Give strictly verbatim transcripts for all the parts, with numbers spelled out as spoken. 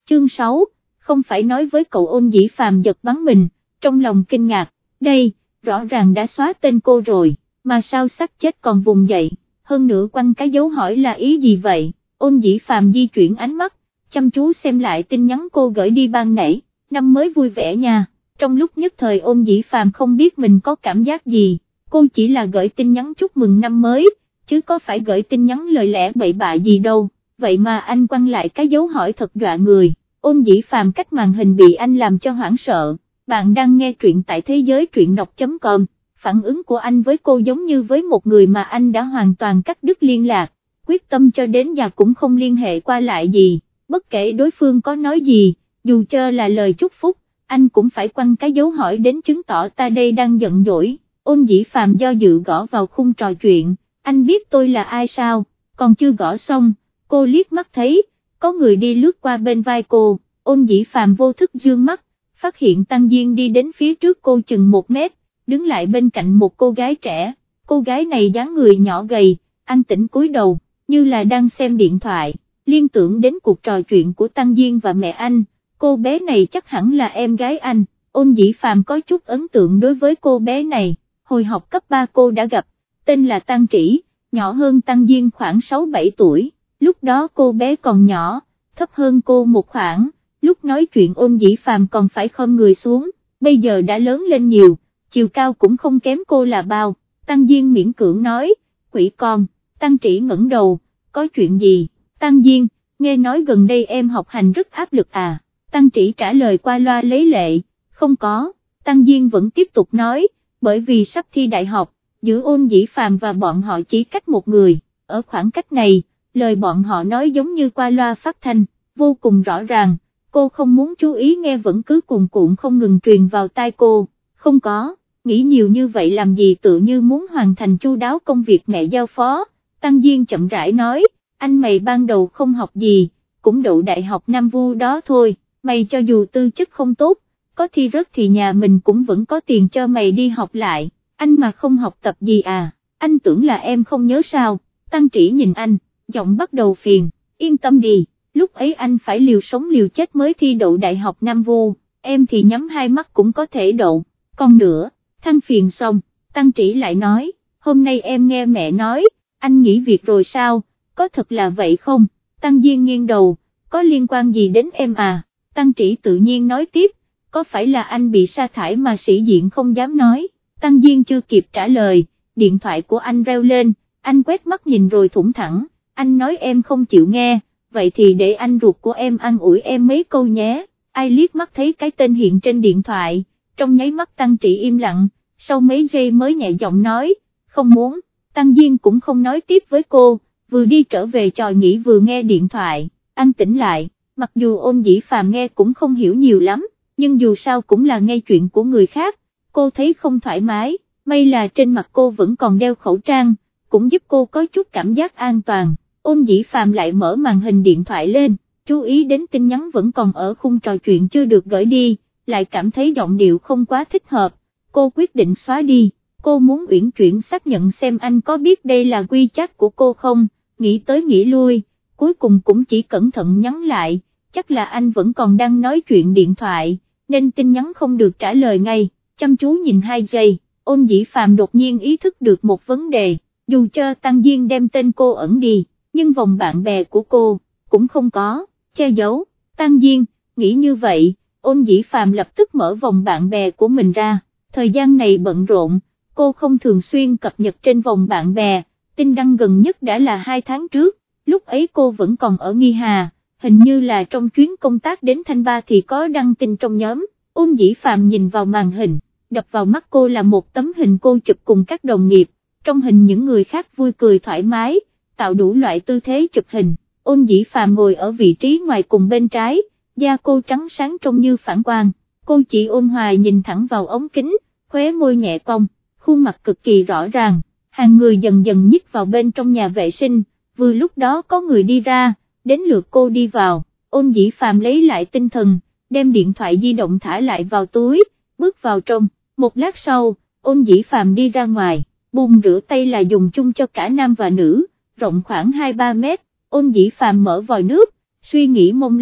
Chương sáu, không phải nói với cậu. Ôn Dĩ Phàm giật bắn mình, trong lòng kinh ngạc, đây, rõ ràng đã xóa tên cô rồi, mà sao xác chết còn vùng dậy, hơn nữa quanh cái dấu hỏi là ý gì vậy? Ôn Dĩ Phàm di chuyển ánh mắt, chăm chú xem lại tin nhắn cô gửi đi ban nãy, năm mới vui vẻ nha. Trong lúc nhất thời Ôn Dĩ Phàm không biết mình có cảm giác gì, cô chỉ là gửi tin nhắn chúc mừng năm mới, chứ có phải gửi tin nhắn lời lẽ bậy bạ gì đâu, vậy mà anh quăng lại cái dấu hỏi thật dọa người. Ôn Dĩ Phàm cách màn hình bị anh làm cho hoảng sợ. Bạn đang nghe truyện tại thế giới truyện đọc chấm com, phản ứng của anh với cô giống như với một người mà anh đã hoàn toàn cắt đứt liên lạc, quyết tâm cho đến già cũng không liên hệ qua lại gì, bất kể đối phương có nói gì, dù cho là lời chúc phúc, anh cũng phải quăng cái dấu hỏi đến chứng tỏ ta đây đang giận dỗi. Ôn Dĩ Phàm do dự gõ vào khung trò chuyện, anh biết tôi là ai sao, còn chưa gõ xong, cô liếc mắt thấy, có người đi lướt qua bên vai cô. Ôn Dĩ Phàm vô thức dương mắt, phát hiện Tăng Diên đi đến phía trước cô chừng một mét, đứng lại bên cạnh một cô gái trẻ, cô gái này dáng người nhỏ gầy, anh tỉnh cúi đầu, như là đang xem điện thoại, liên tưởng đến cuộc trò chuyện của Tăng Diên và mẹ anh, cô bé này chắc hẳn là em gái anh. Ôn Dĩ Phàm có chút ấn tượng đối với cô bé này, hồi học cấp ba cô đã gặp, tên là Tăng Trĩ, nhỏ hơn Tăng Diên khoảng sáu bảy tuổi, lúc đó cô bé còn nhỏ, thấp hơn cô một khoảng. Lúc nói chuyện Ôn Dĩ Phàm còn phải khom người xuống, bây giờ đã lớn lên nhiều, chiều cao cũng không kém cô là bao. Tăng Diên miễn cưỡng nói, quỷ con. Tăng Trĩ ngẩng đầu, có chuyện gì? Tăng Diên, nghe nói gần đây em học hành rất áp lực à? Tăng Trĩ trả lời qua loa lấy lệ, không có. Tăng Diên vẫn tiếp tục nói, bởi vì sắp thi đại học, giữa Ôn Dĩ Phàm và bọn họ chỉ cách một người, ở khoảng cách này, lời bọn họ nói giống như qua loa phát thanh, vô cùng rõ ràng. Cô không muốn chú ý nghe vẫn cứ cuồn cuộn không ngừng truyền vào tai cô, không có, nghĩ nhiều như vậy làm gì, tự như muốn hoàn thành chu đáo công việc mẹ giao phó. Tăng Diên chậm rãi nói, anh mày ban đầu không học gì, cũng đậu đại học Nam Vu đó thôi, mày cho dù tư chất không tốt, có thi rớt thì nhà mình cũng vẫn có tiền cho mày đi học lại, anh mà không học tập gì à, anh tưởng là em không nhớ sao? Tăng Trĩ nhìn anh, giọng bắt đầu phiền, yên tâm đi. Lúc ấy anh phải liều sống liều chết mới thi đậu đại học Nam Vu, em thì nhắm hai mắt cũng có thể đậu, còn nữa, than phiền xong, Tăng Trĩ lại nói, hôm nay em nghe mẹ nói, anh nghỉ việc rồi sao, có thật là vậy không? Tăng Diên nghiêng đầu, có liên quan gì đến em à? Tăng Trĩ tự nhiên nói tiếp, có phải là anh bị sa thải mà sĩ diện không dám nói? Tăng Diên chưa kịp trả lời, điện thoại của anh reo lên, anh quét mắt nhìn rồi thủng thẳng, anh nói em không chịu nghe. Vậy thì để anh ruột của em an ủi em mấy câu nhé. Ai liếc mắt thấy cái tên hiện trên điện thoại, trong nháy mắt Tăng Trĩ im lặng, sau mấy giây mới nhẹ giọng nói, không muốn. Tăng Diên cũng không nói tiếp với cô, vừa đi trở về chòi nghỉ vừa nghe điện thoại. Anh tỉnh lại, mặc dù Ôn Dĩ Phàm nghe cũng không hiểu nhiều lắm, nhưng dù sao cũng là nghe chuyện của người khác, cô thấy không thoải mái, may là trên mặt cô vẫn còn đeo khẩu trang, cũng giúp cô có chút cảm giác an toàn. Ôn Dĩ Phàm lại mở màn hình điện thoại lên, chú ý đến tin nhắn vẫn còn ở khung trò chuyện chưa được gửi đi, lại cảm thấy giọng điệu không quá thích hợp, cô quyết định xóa đi, cô muốn uyển chuyển xác nhận xem anh có biết đây là quy chat của cô không, nghĩ tới nghĩ lui, cuối cùng cũng chỉ cẩn thận nhắn lại, chắc là anh vẫn còn đang nói chuyện điện thoại, nên tin nhắn không được trả lời ngay, chăm chú nhìn hai giây, Ôn Dĩ Phàm đột nhiên ý thức được một vấn đề, dù cho Tăng Diên đem tên cô ẩn đi, nhưng vòng bạn bè của cô, cũng không có, che giấu. Tăng Diên, nghĩ như vậy, Ôn Dĩ Phàm lập tức mở vòng bạn bè của mình ra, thời gian này bận rộn, cô không thường xuyên cập nhật trên vòng bạn bè, tin đăng gần nhất đã là hai tháng trước, lúc ấy cô vẫn còn ở Nghi Hà, hình như là trong chuyến công tác đến Thanh Ba thì có đăng tin trong nhóm. Ôn Dĩ Phàm nhìn vào màn hình, đập vào mắt cô là một tấm hình cô chụp cùng các đồng nghiệp, trong hình những người khác vui cười thoải mái, tạo đủ loại tư thế chụp hình. Ôn Dĩ Phàm ngồi ở vị trí ngoài cùng bên trái, da cô trắng sáng trông như phản quang, cô chỉ ôn hòa nhìn thẳng vào ống kính, khóe môi nhẹ cong, khuôn mặt cực kỳ rõ ràng, hàng người dần dần nhích vào bên trong nhà vệ sinh, vừa lúc đó có người đi ra, đến lượt cô đi vào, Ôn Dĩ Phàm lấy lại tinh thần, đem điện thoại di động thả lại vào túi, bước vào trong, một lát sau, Ôn Dĩ Phàm đi ra ngoài, bồn rửa tay là dùng chung cho cả nam và nữ, rộng khoảng hai ba mét, Ôn Dĩ Phàm mở vòi nước, suy nghĩ mông lung,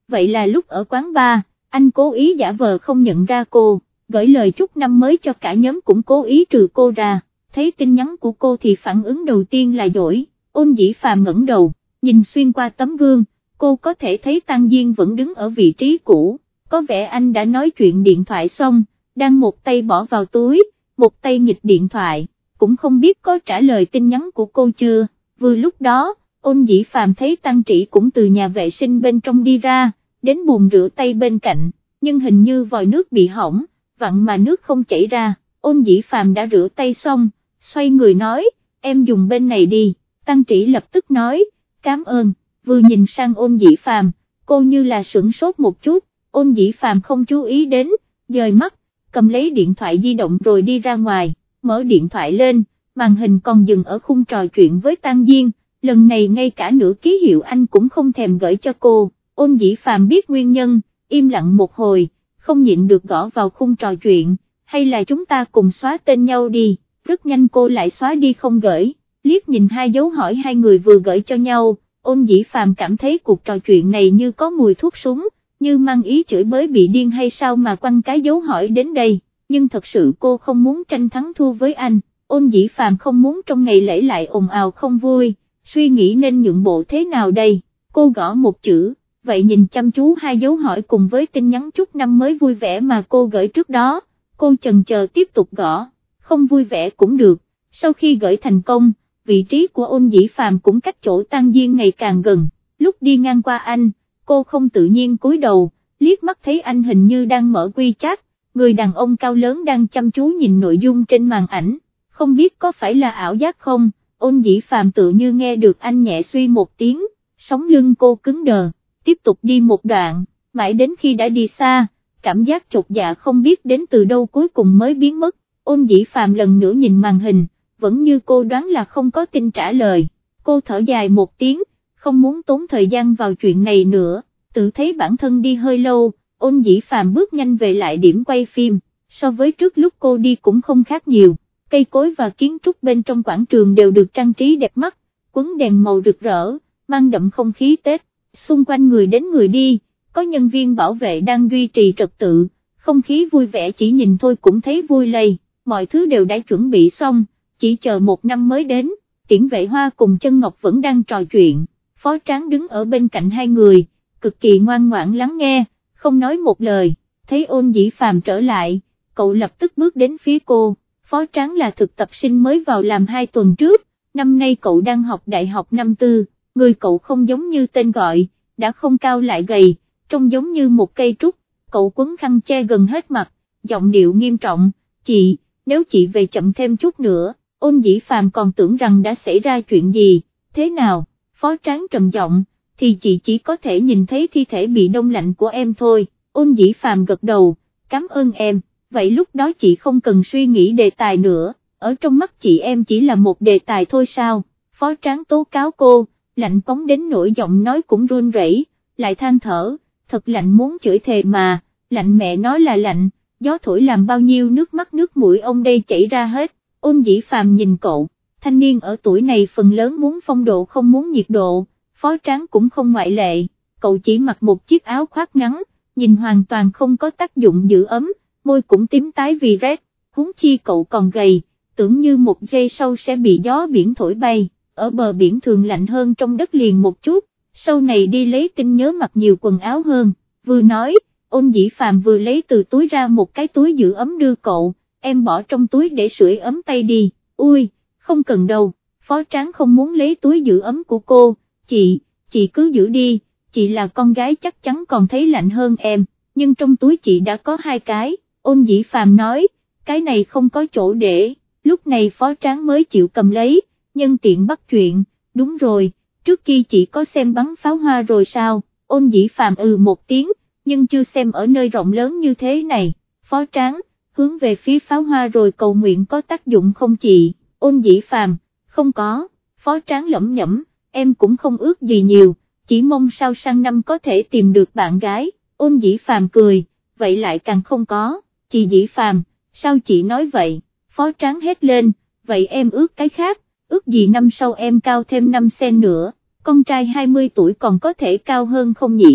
vậy là lúc ở quán bar, anh cố ý giả vờ không nhận ra cô, gửi lời chúc năm mới cho cả nhóm cũng cố ý trừ cô ra, thấy tin nhắn của cô thì phản ứng đầu tiên là dỗi, Ôn Dĩ Phàm ngẩng đầu, nhìn xuyên qua tấm gương, cô có thể thấy Tăng Diên vẫn đứng ở vị trí cũ, có vẻ anh đã nói chuyện điện thoại xong, đang một tay bỏ vào túi, một tay nghịch điện thoại, cũng không biết có trả lời tin nhắn của cô chưa. Vừa lúc đó, Ôn Dĩ Phàm thấy Tăng Trĩ cũng từ nhà vệ sinh bên trong đi ra, đến bồn rửa tay bên cạnh, nhưng hình như vòi nước bị hỏng, vặn mà nước không chảy ra. Ôn Dĩ Phàm đã rửa tay xong, xoay người nói, em dùng bên này đi. Tăng Trĩ lập tức nói, cảm ơn. Vừa nhìn sang Ôn Dĩ Phàm, cô như là sửng sốt một chút, Ôn Dĩ Phàm không chú ý đến, dời mắt, cầm lấy điện thoại di động rồi đi ra ngoài, mở điện thoại lên, màn hình còn dừng ở khung trò chuyện với Tăng Diên, lần này ngay cả nửa ký hiệu anh cũng không thèm gửi cho cô. Ôn Dĩ Phàm biết nguyên nhân, im lặng một hồi, không nhịn được gõ vào khung trò chuyện, hay là chúng ta cùng xóa tên nhau đi. Rất nhanh cô lại xóa đi không gửi, liếc nhìn hai dấu hỏi hai người vừa gửi cho nhau, Ôn Dĩ Phàm cảm thấy cuộc trò chuyện này như có mùi thuốc súng, như mang ý chửi bới bị điên hay sao mà quăng cái dấu hỏi đến đây, nhưng thật sự cô không muốn tranh thắng thua với anh. Ôn Dĩ Phàm không muốn trong ngày lễ lại ồn ào không vui, suy nghĩ nên nhượng bộ thế nào đây, cô gõ một chữ, vậy nhìn chăm chú hai dấu hỏi cùng với tin nhắn chúc năm mới vui vẻ mà cô gửi trước đó, cô chần chờ tiếp tục gõ, không vui vẻ cũng được. Sau khi gửi thành công, vị trí của Ôn Dĩ Phàm cũng cách chỗ Tăng Diên ngày càng gần, lúc đi ngang qua anh, cô không tự nhiên cúi đầu, liếc mắt thấy anh hình như đang mở WeChat, người đàn ông cao lớn đang chăm chú nhìn nội dung trên màn ảnh, không biết có phải là ảo giác không. Ôn Dĩ Phàm tự như nghe được anh nhẹ suy một tiếng, sống lưng cô cứng đờ, tiếp tục đi một đoạn, mãi đến khi đã đi xa, cảm giác chột dạ không biết đến từ đâu cuối cùng mới biến mất. Ôn Dĩ Phàm lần nữa nhìn màn hình, vẫn như cô đoán là không có tin trả lời, cô thở dài một tiếng, không muốn tốn thời gian vào chuyện này nữa, tự thấy bản thân đi hơi lâu. Ôn Dĩ Phàm bước nhanh về lại điểm quay phim, so với trước lúc cô đi cũng không khác nhiều. Cây cối và kiến trúc bên trong quảng trường đều được trang trí đẹp mắt, quấn đèn màu rực rỡ, mang đậm không khí Tết, xung quanh người đến người đi, có nhân viên bảo vệ đang duy trì trật tự, không khí vui vẻ chỉ nhìn thôi cũng thấy vui lây, mọi thứ đều đã chuẩn bị xong, chỉ chờ một năm mới đến. Tiễn Vệ Hoa cùng Chân Ngọc vẫn đang trò chuyện, Phó Tráng đứng ở bên cạnh hai người, cực kỳ ngoan ngoãn lắng nghe, không nói một lời. Thấy Ôn Dĩ Phàm trở lại, cậu lập tức bước đến phía cô. Phó Tráng là thực tập sinh mới vào làm hai tuần trước, năm nay cậu đang học đại học năm tư, người cậu không giống như tên gọi, đã không cao lại gầy, trông giống như một cây trúc, cậu quấn khăn che gần hết mặt, giọng điệu nghiêm trọng, chị, nếu chị về chậm thêm chút nữa. Ôn Dĩ Phàm còn tưởng rằng đã xảy ra chuyện gì, thế nào, Phó Tráng trầm giọng, thì chị chỉ có thể nhìn thấy thi thể bị đông lạnh của em thôi. Ôn Dĩ Phàm gật đầu, cảm ơn em. Vậy lúc đó chị không cần suy nghĩ đề tài nữa, ở trong mắt chị em chỉ là một đề tài thôi sao? Phó Tráng tố cáo cô, lạnh cống đến nỗi giọng nói cũng run rẩy, lại than thở, thật lạnh muốn chửi thề mà, lạnh mẹ nói là lạnh, gió thổi làm bao nhiêu nước mắt nước mũi ông đây chảy ra hết. Ôn Dĩ Phàm nhìn cậu, thanh niên ở tuổi này phần lớn muốn phong độ không muốn nhiệt độ, Phó Tráng cũng không ngoại lệ, cậu chỉ mặc một chiếc áo khoác ngắn, nhìn hoàn toàn không có tác dụng giữ ấm, môi cũng tím tái vì rét, huống chi cậu còn gầy, tưởng như một giây sau sẽ bị gió biển thổi bay, ở bờ biển thường lạnh hơn trong đất liền một chút, sau này đi lấy tin nhớ mặc nhiều quần áo hơn. Vừa nói, Ôn Dĩ Phàm vừa lấy từ túi ra một cái túi giữ ấm đưa cậu, em bỏ trong túi để sưởi ấm tay đi. Ui, không cần đâu, Phó Tráng không muốn lấy túi giữ ấm của cô, chị, chị cứ giữ đi, chị là con gái chắc chắn còn thấy lạnh hơn em, nhưng trong túi chị đã có hai cái. Ôn Dĩ Phàm nói, cái này không có chỗ để, lúc này Phó Tráng mới chịu cầm lấy, nhân tiện bắt chuyện, đúng rồi, trước kia chị có xem bắn pháo hoa rồi sao? Ôn Dĩ Phàm ừ một tiếng, nhưng chưa xem ở nơi rộng lớn như thế này. Phó Tráng, hướng về phía pháo hoa rồi cầu nguyện có tác dụng không chị? Ôn Dĩ Phàm, không có. Phó Tráng lẩm nhẩm, em cũng không ước gì nhiều, chỉ mong sao sang năm có thể tìm được bạn gái. Ôn Dĩ Phàm cười, vậy lại càng không có. Chị Dĩ Phàm, sao chị nói vậy? Phó Tráng hét lên, vậy em ước cái khác, ước gì năm sau em cao thêm năm xen nữa, con trai hai mươi tuổi còn có thể cao hơn không nhỉ?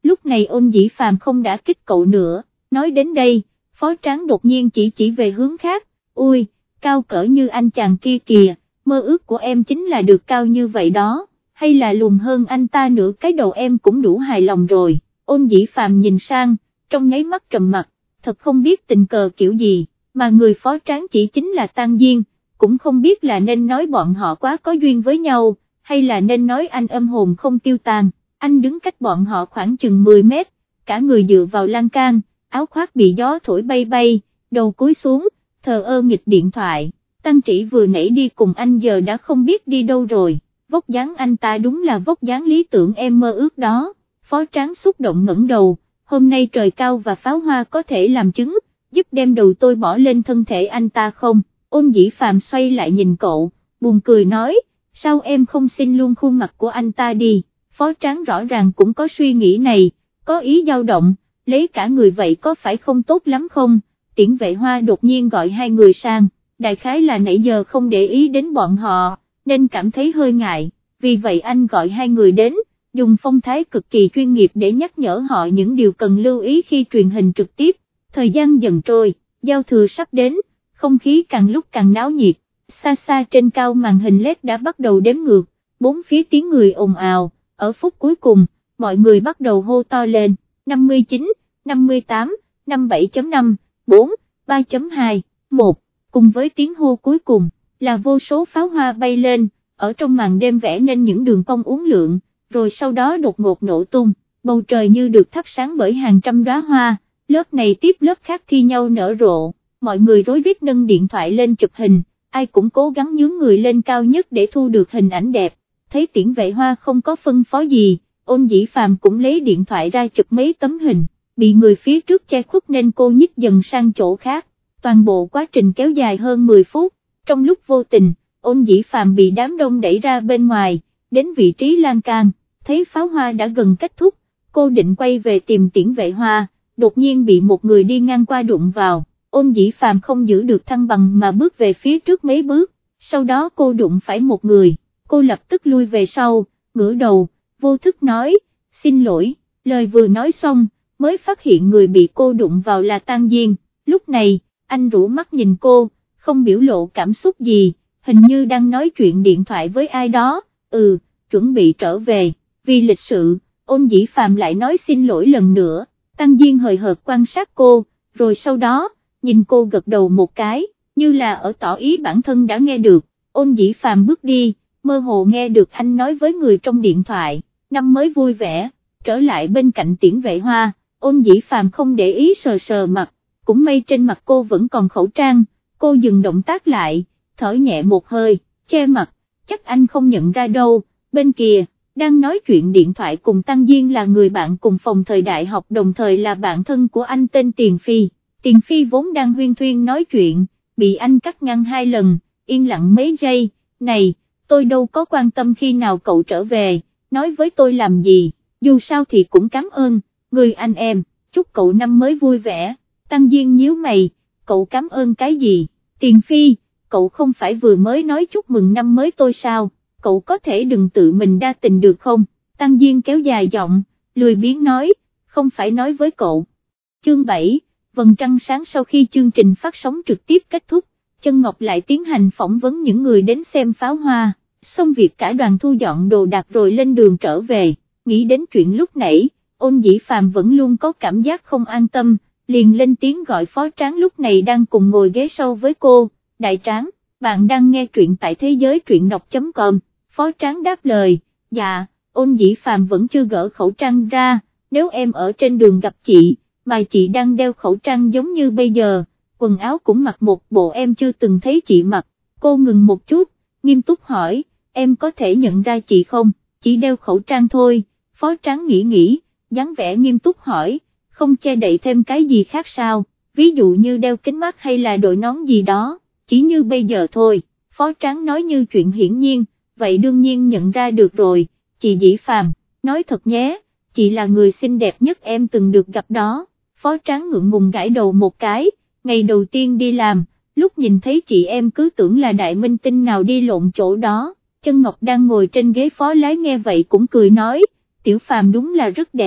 Lúc này Ôn Dĩ Phàm không đã kích cậu nữa, nói đến đây, Phó Tráng đột nhiên chỉ chỉ về hướng khác, ui, cao cỡ như anh chàng kia kìa, mơ ước của em chính là được cao như vậy đó, hay là lùn hơn anh ta nữa cái đầu em cũng đủ hài lòng rồi. Ôn Dĩ Phàm nhìn sang, trong nháy mắt trầm mặt, thật không biết tình cờ kiểu gì, mà người Phó Tráng chỉ chính là Tang Diên, cũng không biết là nên nói bọn họ quá có duyên với nhau, hay là nên nói anh âm hồn không tiêu tan. Anh đứng cách bọn họ khoảng chừng mười mét, cả người dựa vào lan can, áo khoác bị gió thổi bay bay, đầu cúi xuống, thờ ơ nghịch điện thoại. Tăng Trĩ vừa nãy đi cùng anh giờ đã không biết đi đâu rồi, vóc dáng anh ta đúng là vóc dáng lý tưởng em mơ ước đó. Phó Tráng xúc động ngẩng đầu, hôm nay trời cao và pháo hoa có thể làm chứng, giúp đem đầu tôi bỏ lên thân thể anh ta không? Ôn Dĩ Phàm xoay lại nhìn cậu, buồn cười nói, sao em không xin luôn khuôn mặt của anh ta đi? Phó Tráng rõ ràng cũng có suy nghĩ này, có ý dao động, lấy cả người vậy có phải không tốt lắm không? Tiễn Vệ Hoa đột nhiên gọi hai người sang, đại khái là nãy giờ không để ý đến bọn họ, nên cảm thấy hơi ngại, vì vậy anh gọi hai người đến, dùng phong thái cực kỳ chuyên nghiệp để nhắc nhở họ những điều cần lưu ý khi truyền hình trực tiếp. Thời gian dần trôi, giao thừa sắp đến, không khí càng lúc càng náo nhiệt, xa xa trên cao màn hình led đã bắt đầu đếm ngược, bốn phía tiếng người ồn ào. Ở phút cuối cùng, mọi người bắt đầu hô to lên, năm mươi chín, năm mươi tám, năm mươi bảy chấm năm, bốn, ba chấm hai, một, cùng với tiếng hô cuối cùng, là vô số pháo hoa bay lên, ở trong màn đêm vẽ nên những đường cong uốn lượn, rồi sau đó đột ngột nổ tung, bầu trời như được thắp sáng bởi hàng trăm đóa hoa, lớp này tiếp lớp khác thi nhau nở rộ, mọi người rối rít nâng điện thoại lên chụp hình, ai cũng cố gắng nhướng người lên cao nhất để thu được hình ảnh đẹp. Thấy Tiễn Vệ Hoa không có phân phó gì, Ôn Dĩ Phàm cũng lấy điện thoại ra chụp mấy tấm hình, bị người phía trước che khuất nên cô nhích dần sang chỗ khác, toàn bộ quá trình kéo dài hơn mười phút, trong lúc vô tình, Ôn Dĩ Phàm bị đám đông đẩy ra bên ngoài, đến vị trí lan can, thấy pháo hoa đã gần kết thúc, cô định quay về tìm Tiễn Vệ Hoa, đột nhiên bị một người đi ngang qua đụng vào, Ôn Dĩ Phàm không giữ được thăng bằng mà bước về phía trước mấy bước, sau đó cô đụng phải một người. Cô lập tức lui về sau, ngửa đầu, vô thức nói, xin lỗi, lời vừa nói xong, mới phát hiện người bị cô đụng vào là Tang Diên, lúc này, anh rũ mắt nhìn cô, không biểu lộ cảm xúc gì, hình như đang nói chuyện điện thoại với ai đó, ừ, chuẩn bị trở về, vì lịch sự, Ôn Dĩ Phàm lại nói xin lỗi lần nữa, Tang Diên hời hợt quan sát cô, rồi sau đó, nhìn cô gật đầu một cái, như là ở tỏ ý bản thân đã nghe được, Ôn Dĩ Phàm bước đi, mơ hồ nghe được anh nói với người trong điện thoại, năm mới vui vẻ, trở lại bên cạnh Tiễn Vệ Hoa, Ôn Dĩ Phàm không để ý sờ sờ mặt, cũng may trên mặt cô vẫn còn khẩu trang, cô dừng động tác lại, thở nhẹ một hơi, che mặt, chắc anh không nhận ra đâu, bên kia, đang nói chuyện điện thoại cùng Tăng Diên là người bạn cùng phòng thời đại học đồng thời là bạn thân của anh tên Tiền Phi, Tiền Phi vốn đang huyên thuyên nói chuyện, bị anh cắt ngang hai lần, yên lặng mấy giây, này, tôi đâu có quan tâm khi nào cậu trở về, nói với tôi làm gì, dù sao thì cũng cảm ơn, người anh em, chúc cậu năm mới vui vẻ, Tăng Diên nhíu mày, cậu cảm ơn cái gì, Tiền Phi, cậu không phải vừa mới nói chúc mừng năm mới tôi sao, cậu có thể đừng tự mình đa tình được không, Tăng Diên kéo dài giọng, lười biếng nói, không phải nói với cậu. Chương bảy, vầng trăng sáng. Sau khi chương trình phát sóng trực tiếp kết thúc, Chân Ngọc lại tiến hành phỏng vấn những người đến xem pháo hoa, xong việc cả đoàn thu dọn đồ đạc rồi lên đường trở về, nghĩ đến chuyện lúc nãy, Ôn Dĩ Phàm vẫn luôn có cảm giác không an tâm, liền lên tiếng gọi Phó Tráng lúc này đang cùng ngồi ghế sau với cô, Đại Tráng, bạn đang nghe truyện tại thế giới truyện đọc chấm com, Phó Tráng đáp lời, dạ, Ôn Dĩ Phàm vẫn chưa gỡ khẩu trang ra, nếu em ở trên đường gặp chị, mà chị đang đeo khẩu trang giống như bây giờ, quần áo cũng mặc một bộ em chưa từng thấy chị mặc, cô ngừng một chút, nghiêm túc hỏi, em có thể nhận ra chị không, chỉ đeo khẩu trang thôi, Phó Tráng nghĩ nghĩ, dáng vẻ nghiêm túc hỏi, không che đậy thêm cái gì khác sao, ví dụ như đeo kính mắt hay là đội nón gì đó, chỉ như bây giờ thôi, Phó Tráng nói như chuyện hiển nhiên, vậy đương nhiên nhận ra được rồi, chị Dĩ Phàm, nói thật nhé, chị là người xinh đẹp nhất em từng được gặp đó, Phó Tráng ngượng ngùng gãi đầu một cái, ngày đầu tiên đi làm, lúc nhìn thấy chị em cứ tưởng là đại minh tinh nào đi lộn chỗ đó, Chân Ngọc đang ngồi trên ghế phó lái nghe vậy cũng cười nói, Tiểu Phàm đúng là rất đẹp,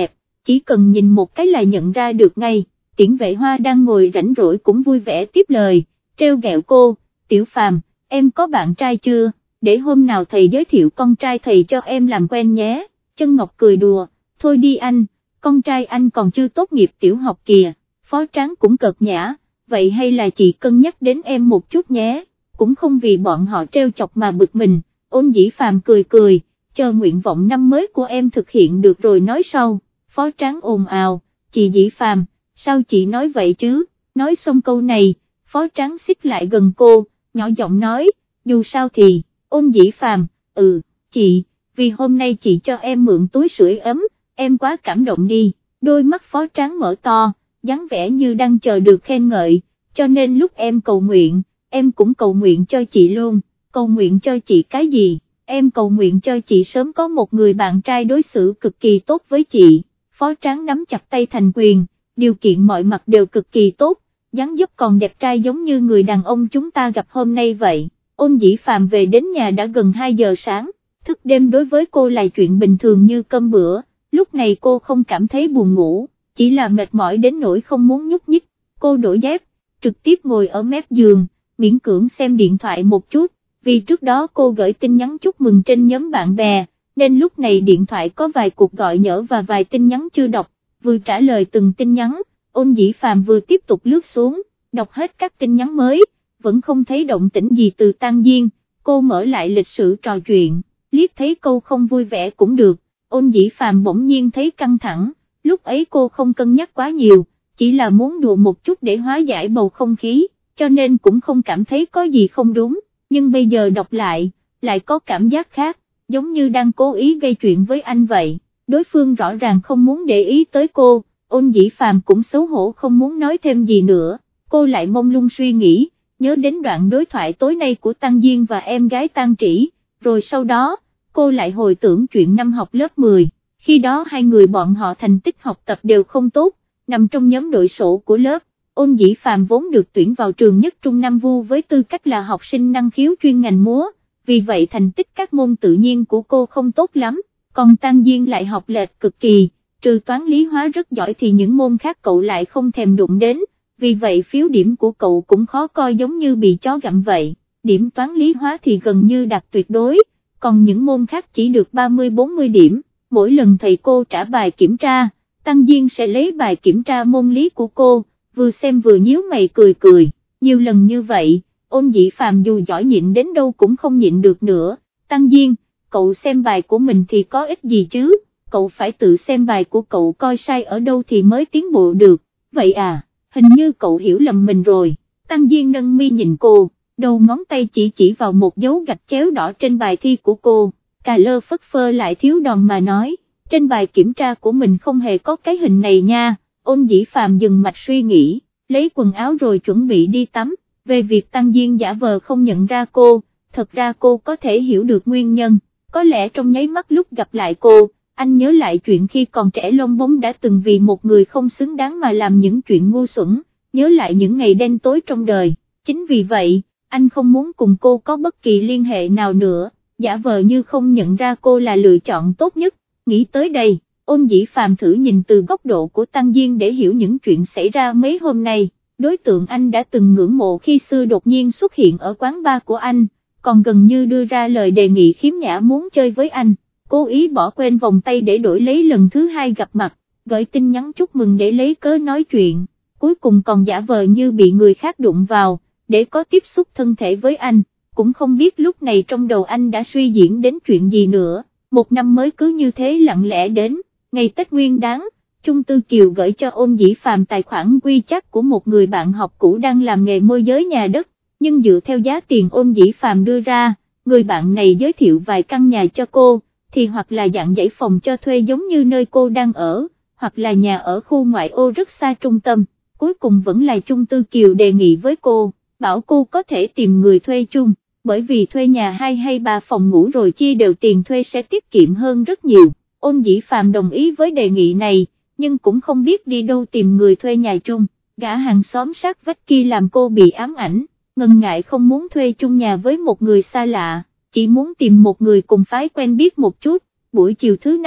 chỉ cần nhìn một cái là nhận ra được ngay. Tiễn Vệ Hoa đang ngồi rảnh rỗi cũng vui vẻ tiếp lời, trêu ghẹo cô, Tiểu Phàm, em có bạn trai chưa, để hôm nào thầy giới thiệu con trai thầy cho em làm quen nhé. Chân Ngọc cười đùa, thôi đi anh, con trai anh còn chưa tốt nghiệp tiểu học kìa. Phó Tráng cũng cợt nhã, vậy hay là chị cân nhắc đến em một chút nhé, cũng không vì bọn họ trêu chọc mà bực mình. Ôn Dĩ Phàm cười cười, chờ nguyện vọng năm mới của em thực hiện được rồi nói sau. Phó Tráng ồn ào, chị Dĩ Phàm, sao chị nói vậy chứ? Nói xong câu này, Phó Tráng xích lại gần cô, nhỏ giọng nói, dù sao thì, Ôn Dĩ Phàm, ừ, chị, vì hôm nay chị cho em mượn túi sưởi ấm, em quá cảm động đi. Đôi mắt Phó Tráng mở to, dáng vẻ như đang chờ được khen ngợi, cho nên lúc em cầu nguyện, em cũng cầu nguyện cho chị luôn. Cầu nguyện cho chị cái gì? Em cầu nguyện cho chị sớm có một người bạn trai đối xử cực kỳ tốt với chị. Phó Tráng nắm chặt tay thành quyền, điều kiện mọi mặt đều cực kỳ tốt, dáng dấp còn đẹp trai giống như người đàn ông chúng ta gặp hôm nay vậy. Ôn Dĩ Phàm về đến nhà đã gần hai giờ sáng, thức đêm đối với cô là chuyện bình thường như cơm bữa, lúc này cô không cảm thấy buồn ngủ, chỉ là mệt mỏi đến nỗi không muốn nhúc nhích. Cô đổi dép, trực tiếp ngồi ở mép giường, miễn cưỡng xem điện thoại một chút, vì trước đó cô gửi tin nhắn chúc mừng trên nhóm bạn bè, nên lúc này điện thoại có vài cuộc gọi nhỡ và vài tin nhắn chưa đọc, vừa trả lời từng tin nhắn, Ôn Dĩ Phàm vừa tiếp tục lướt xuống, đọc hết các tin nhắn mới, vẫn không thấy động tĩnh gì từ Tang Diên. Cô mở lại lịch sử trò chuyện, liếc thấy câu không vui vẻ cũng được. Ôn Dĩ Phàm bỗng nhiên thấy căng thẳng, lúc ấy cô không cân nhắc quá nhiều, chỉ là muốn đùa một chút để hóa giải bầu không khí, cho nên cũng không cảm thấy có gì không đúng, nhưng bây giờ đọc lại, lại có cảm giác khác, giống như đang cố ý gây chuyện với anh vậy. Đối phương rõ ràng không muốn để ý tới cô, Ôn Dĩ Phàm cũng xấu hổ không muốn nói thêm gì nữa. Cô lại mông lung suy nghĩ, nhớ đến đoạn đối thoại tối nay của Tăng Diên và em gái Tang Trĩ, rồi sau đó, cô lại hồi tưởng chuyện năm học lớp mười, khi đó hai người bọn họ thành tích học tập đều không tốt, nằm trong nhóm đội sổ của lớp. Ôn Dĩ Phàm vốn được tuyển vào trường nhất trung Nam Vu với tư cách là học sinh năng khiếu chuyên ngành múa, vì vậy thành tích các môn tự nhiên của cô không tốt lắm, còn Tang Diên lại học lệch cực kỳ, trừ toán lý hóa rất giỏi thì những môn khác cậu lại không thèm đụng đến, vì vậy phiếu điểm của cậu cũng khó coi giống như bị chó gặm vậy, điểm toán lý hóa thì gần như đạt tuyệt đối, còn những môn khác chỉ được ba mươi bốn mươi điểm. Mỗi lần thầy cô trả bài kiểm tra, Tăng Diên sẽ lấy bài kiểm tra môn lý của cô, vừa xem vừa nhíu mày cười cười, nhiều lần như vậy, Ôn Dĩ Phàm dù giỏi nhịn đến đâu cũng không nhịn được nữa. Tăng Diên, cậu xem bài của mình thì có ích gì chứ, cậu phải tự xem bài của cậu coi sai ở đâu thì mới tiến bộ được. Vậy à, hình như cậu hiểu lầm mình rồi. Tăng Diên nâng mi nhìn cô, đầu ngón tay chỉ chỉ vào một dấu gạch chéo đỏ trên bài thi của cô, cà lơ phất phơ lại thiếu đòn mà nói, trên bài kiểm tra của mình không hề có cái hình này nha. Ôn Dĩ Phàm dừng mạch suy nghĩ, lấy quần áo rồi chuẩn bị đi tắm. Về việc Tăng Diên giả vờ không nhận ra cô, thật ra cô có thể hiểu được nguyên nhân, có lẽ trong nháy mắt lúc gặp lại cô, anh nhớ lại chuyện khi còn trẻ lông bóng đã từng vì một người không xứng đáng mà làm những chuyện ngu xuẩn, nhớ lại những ngày đen tối trong đời, chính vì vậy, anh không muốn cùng cô có bất kỳ liên hệ nào nữa, giả vờ như không nhận ra cô là lựa chọn tốt nhất. Nghĩ tới đây, Ôn Dĩ Phàm thử nhìn từ góc độ của Tăng Diên để hiểu những chuyện xảy ra mấy hôm nay. Đối tượng anh đã từng ngưỡng mộ khi xưa đột nhiên xuất hiện ở quán bar của anh, còn gần như đưa ra lời đề nghị khiếm nhã muốn chơi với anh, cố ý bỏ quên vòng tay để đổi lấy lần thứ hai gặp mặt, gửi tin nhắn chúc mừng để lấy cớ nói chuyện, cuối cùng còn giả vờ như bị người khác đụng vào, để có tiếp xúc thân thể với anh, cũng không biết lúc này trong đầu anh đã suy diễn đến chuyện gì nữa. Một năm mới cứ như thế lặng lẽ đến, ngày Tết Nguyên Đán, Chung Tư Kiều gửi cho Ôn Dĩ Phàm tài khoản WeChat của một người bạn học cũ đang làm nghề môi giới nhà đất, nhưng dựa theo giá tiền Ôn Dĩ Phàm đưa ra, người bạn này giới thiệu vài căn nhà cho cô, thì hoặc là dạng dãy phòng cho thuê giống như nơi cô đang ở, hoặc là nhà ở khu ngoại ô rất xa trung tâm, cuối cùng vẫn là Chung Tư Kiều đề nghị với cô, bảo cô có thể tìm người thuê chung, bởi vì thuê nhà hai hay ba phòng ngủ rồi chia đều tiền thuê sẽ tiết kiệm hơn rất nhiều. Ôn Dĩ Phàm đồng ý với đề nghị này, nhưng cũng không biết đi đâu tìm người thuê nhà chung, gã hàng xóm sát vách kia làm cô bị ám ảnh, ngần ngại không muốn thuê chung nhà với một người xa lạ, chỉ muốn tìm một người cùng phái quen biết một chút. Buổi chiều thứ năm,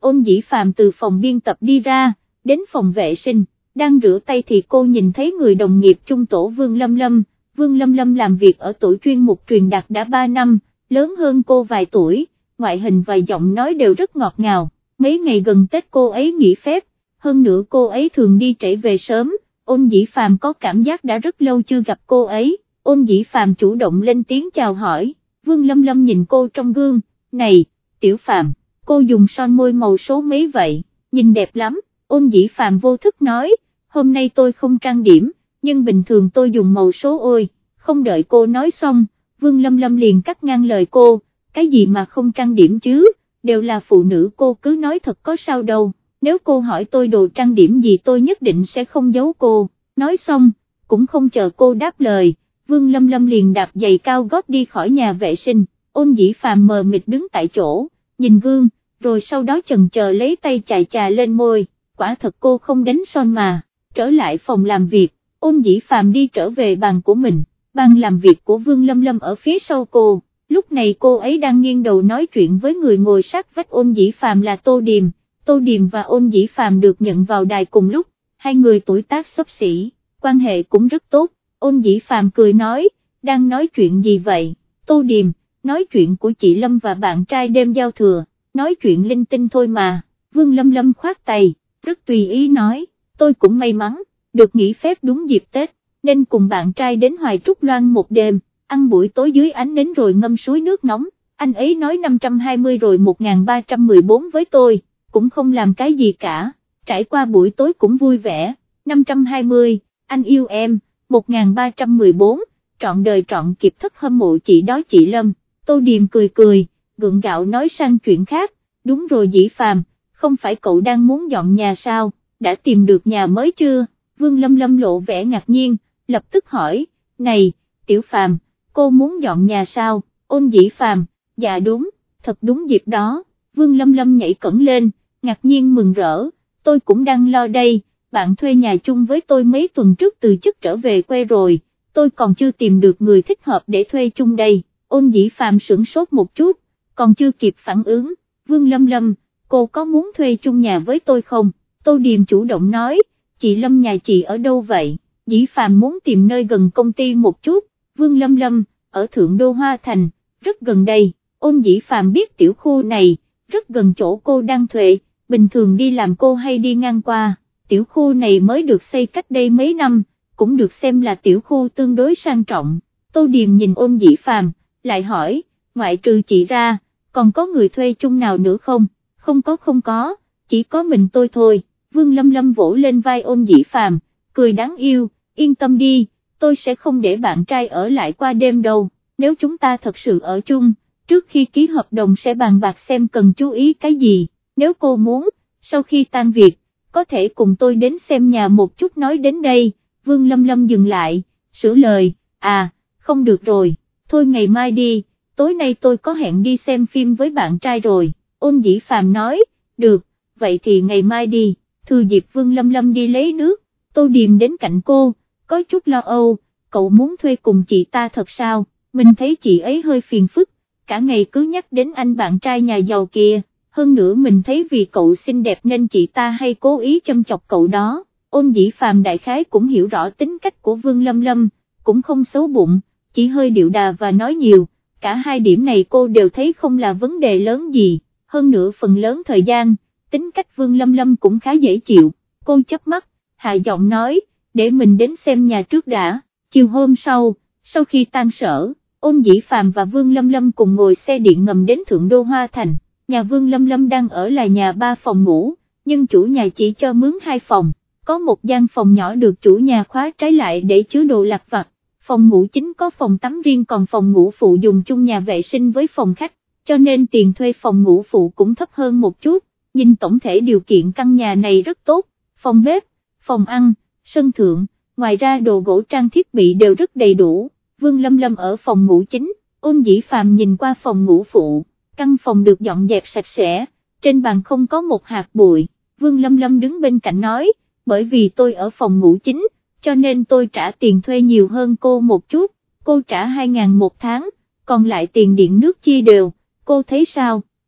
Ôn Dĩ Phàm từ phòng biên tập đi ra, đến phòng vệ sinh, đang rửa tay thì cô nhìn thấy người đồng nghiệp chung tổ Vương Lâm Lâm. Vương Lâm Lâm làm việc ở tổ chuyên mục truyền đạt đã ba năm, lớn hơn cô vài tuổi, ngoại hình và giọng nói đều rất ngọt ngào. Mấy ngày gần Tết cô ấy nghỉ phép, hơn nữa cô ấy thường đi trễ về sớm. Ôn Dĩ Phàm có cảm giác đã rất lâu chưa gặp cô ấy. Ôn Dĩ Phàm chủ động lên tiếng chào hỏi. Vương Lâm Lâm nhìn cô trong gương, này, Tiểu Phàm, cô dùng son môi màu số mấy vậy, nhìn đẹp lắm. Ôn Dĩ Phàm vô thức nói, hôm nay tôi không trang điểm, nhưng bình thường tôi dùng màu số. Ôi, không đợi cô nói xong, Vương Lâm Lâm liền cắt ngang lời cô, cái gì mà không trang điểm chứ, đều là phụ nữ, cô cứ nói thật có sao đâu, nếu cô hỏi tôi đồ trang điểm gì tôi nhất định sẽ không giấu cô. Nói xong, cũng không chờ cô đáp lời, Vương Lâm Lâm liền đạp giày cao gót đi khỏi nhà vệ sinh. Ôn Dĩ Phàm mờ mịt đứng tại chỗ, nhìn gương, rồi sau đó chần chờ lấy tay chà chà lên môi, quả thật cô không đánh son mà. Trở lại phòng làm việc, Ôn Dĩ Phàm đi trở về bàn của mình, bàn làm việc của Vương Lâm Lâm ở phía sau cô, lúc này cô ấy đang nghiêng đầu nói chuyện với người ngồi sát vách Ôn Dĩ Phàm là Tô Điềm. Tô Điềm và Ôn Dĩ Phàm được nhận vào đài cùng lúc, hai người tuổi tác xấp xỉ, quan hệ cũng rất tốt. Ôn Dĩ Phàm cười nói, đang nói chuyện gì vậy? Tô Điềm, nói chuyện của chị Lâm và bạn trai đêm giao thừa, nói chuyện linh tinh thôi mà. Vương Lâm Lâm khoát tay, rất tùy ý nói, tôi cũng may mắn, được nghỉ phép đúng dịp Tết, nên cùng bạn trai đến Hoài Trúc Loan một đêm, ăn buổi tối dưới ánh nến rồi ngâm suối nước nóng. Anh ấy nói năm trăm hai mươi rồi một nghìn ba trăm mười bốn với tôi, cũng không làm cái gì cả, trải qua buổi tối cũng vui vẻ. Năm trăm hai mươi, anh yêu em, một nghìn ba trăm mười bốn, trọn đời trọn kịp thất hâm mộ chị đó chị Lâm. Tô Điềm cười cười, gượng gạo nói sang chuyện khác, đúng rồi Dĩ Phàm, không phải cậu đang muốn dọn nhà sao, đã tìm được nhà mới chưa? Vương Lâm Lâm lộ vẻ ngạc nhiên, lập tức hỏi, này, Tiểu Phàm, cô muốn dọn nhà sao? Ôn Dĩ Phàm, dạ đúng, thật đúng dịp đó. Vương Lâm Lâm nhảy cẫng lên, ngạc nhiên mừng rỡ, tôi cũng đang lo đây, bạn thuê nhà chung với tôi mấy tuần trước từ chức trở về quê rồi, tôi còn chưa tìm được người thích hợp để thuê chung đây. Ôn Dĩ Phàm sửng sốt một chút, còn chưa kịp phản ứng, Vương Lâm Lâm, cô có muốn thuê chung nhà với tôi không? Tô Điềm chủ động nói, chị Lâm nhà chị ở đâu vậy? Dĩ Phàm muốn tìm nơi gần công ty một chút. Vương Lâm Lâm, ở Thượng Đô Hoa Thành, rất gần đây. Ôn Dĩ Phàm biết tiểu khu này, rất gần chỗ cô đang thuê, bình thường đi làm cô hay đi ngang qua. Tiểu khu này mới được xây cách đây mấy năm, cũng được xem là tiểu khu tương đối sang trọng. Tô Điềm nhìn Ôn Dĩ Phàm, lại hỏi, ngoại trừ chị ra, còn có người thuê chung nào nữa không? Không có không có, chỉ có mình tôi thôi. Vương Lâm Lâm vỗ lên vai Ôn Dĩ Phàm, cười đáng yêu, yên tâm đi, tôi sẽ không để bạn trai ở lại qua đêm đâu, nếu chúng ta thật sự ở chung, trước khi ký hợp đồng sẽ bàn bạc xem cần chú ý cái gì, nếu cô muốn, sau khi tan việc, có thể cùng tôi đến xem nhà một chút. Nói đến đây, Vương Lâm Lâm dừng lại, sửa lời, à, không được rồi, thôi ngày mai đi, tối nay tôi có hẹn đi xem phim với bạn trai rồi. Ôn Dĩ Phàm nói, được, vậy thì ngày mai đi. Thừa dịp Vương Lâm Lâm đi lấy nước, Tô Điềm đến cạnh cô, có chút lo âu, cậu muốn thuê cùng chị ta thật sao? Mình thấy chị ấy hơi phiền phức, cả ngày cứ nhắc đến anh bạn trai nhà giàu kia, hơn nữa mình thấy vì cậu xinh đẹp nên chị ta hay cố ý châm chọc cậu đó. Ôn Dĩ Phàm đại khái cũng hiểu rõ tính cách của Vương Lâm Lâm, cũng không xấu bụng, chỉ hơi điệu đà và nói nhiều, cả hai điểm này cô đều thấy không là vấn đề lớn gì, hơn nữa phần lớn thời gian, tính cách Vương Lâm Lâm cũng khá dễ chịu. Cô chớp mắt, hạ giọng nói, để mình đến xem nhà trước đã. Chiều hôm sau, sau khi tan sở, Ôn Dĩ Phàm và Vương Lâm Lâm cùng ngồi xe điện ngầm đến Thượng Đô Hoa Thành. Nhà Vương Lâm Lâm đang ở là nhà ba phòng ngủ, nhưng chủ nhà chỉ cho mướn hai phòng, có một gian phòng nhỏ được chủ nhà khóa trái lại để chứa đồ lặt vặt. Phòng ngủ chính có phòng tắm riêng, còn phòng ngủ phụ dùng chung nhà vệ sinh với phòng khách, cho nên tiền thuê phòng ngủ phụ cũng thấp hơn một chút. Nhìn tổng thể điều kiện căn nhà này rất tốt, phòng bếp, phòng ăn, sân thượng, ngoài ra đồ gỗ trang thiết bị đều rất đầy đủ. Vương Lâm Lâm ở phòng ngủ chính, Ôn Dĩ Phàm nhìn qua phòng ngủ phụ, căn phòng được dọn dẹp sạch sẽ, trên bàn không có một hạt bụi. Vương Lâm Lâm đứng bên cạnh nói, bởi vì tôi ở phòng ngủ chính, cho nên tôi trả tiền thuê nhiều hơn cô một chút, cô trả hai nghìn một tháng, còn lại tiền điện nước chia đều, cô thấy sao?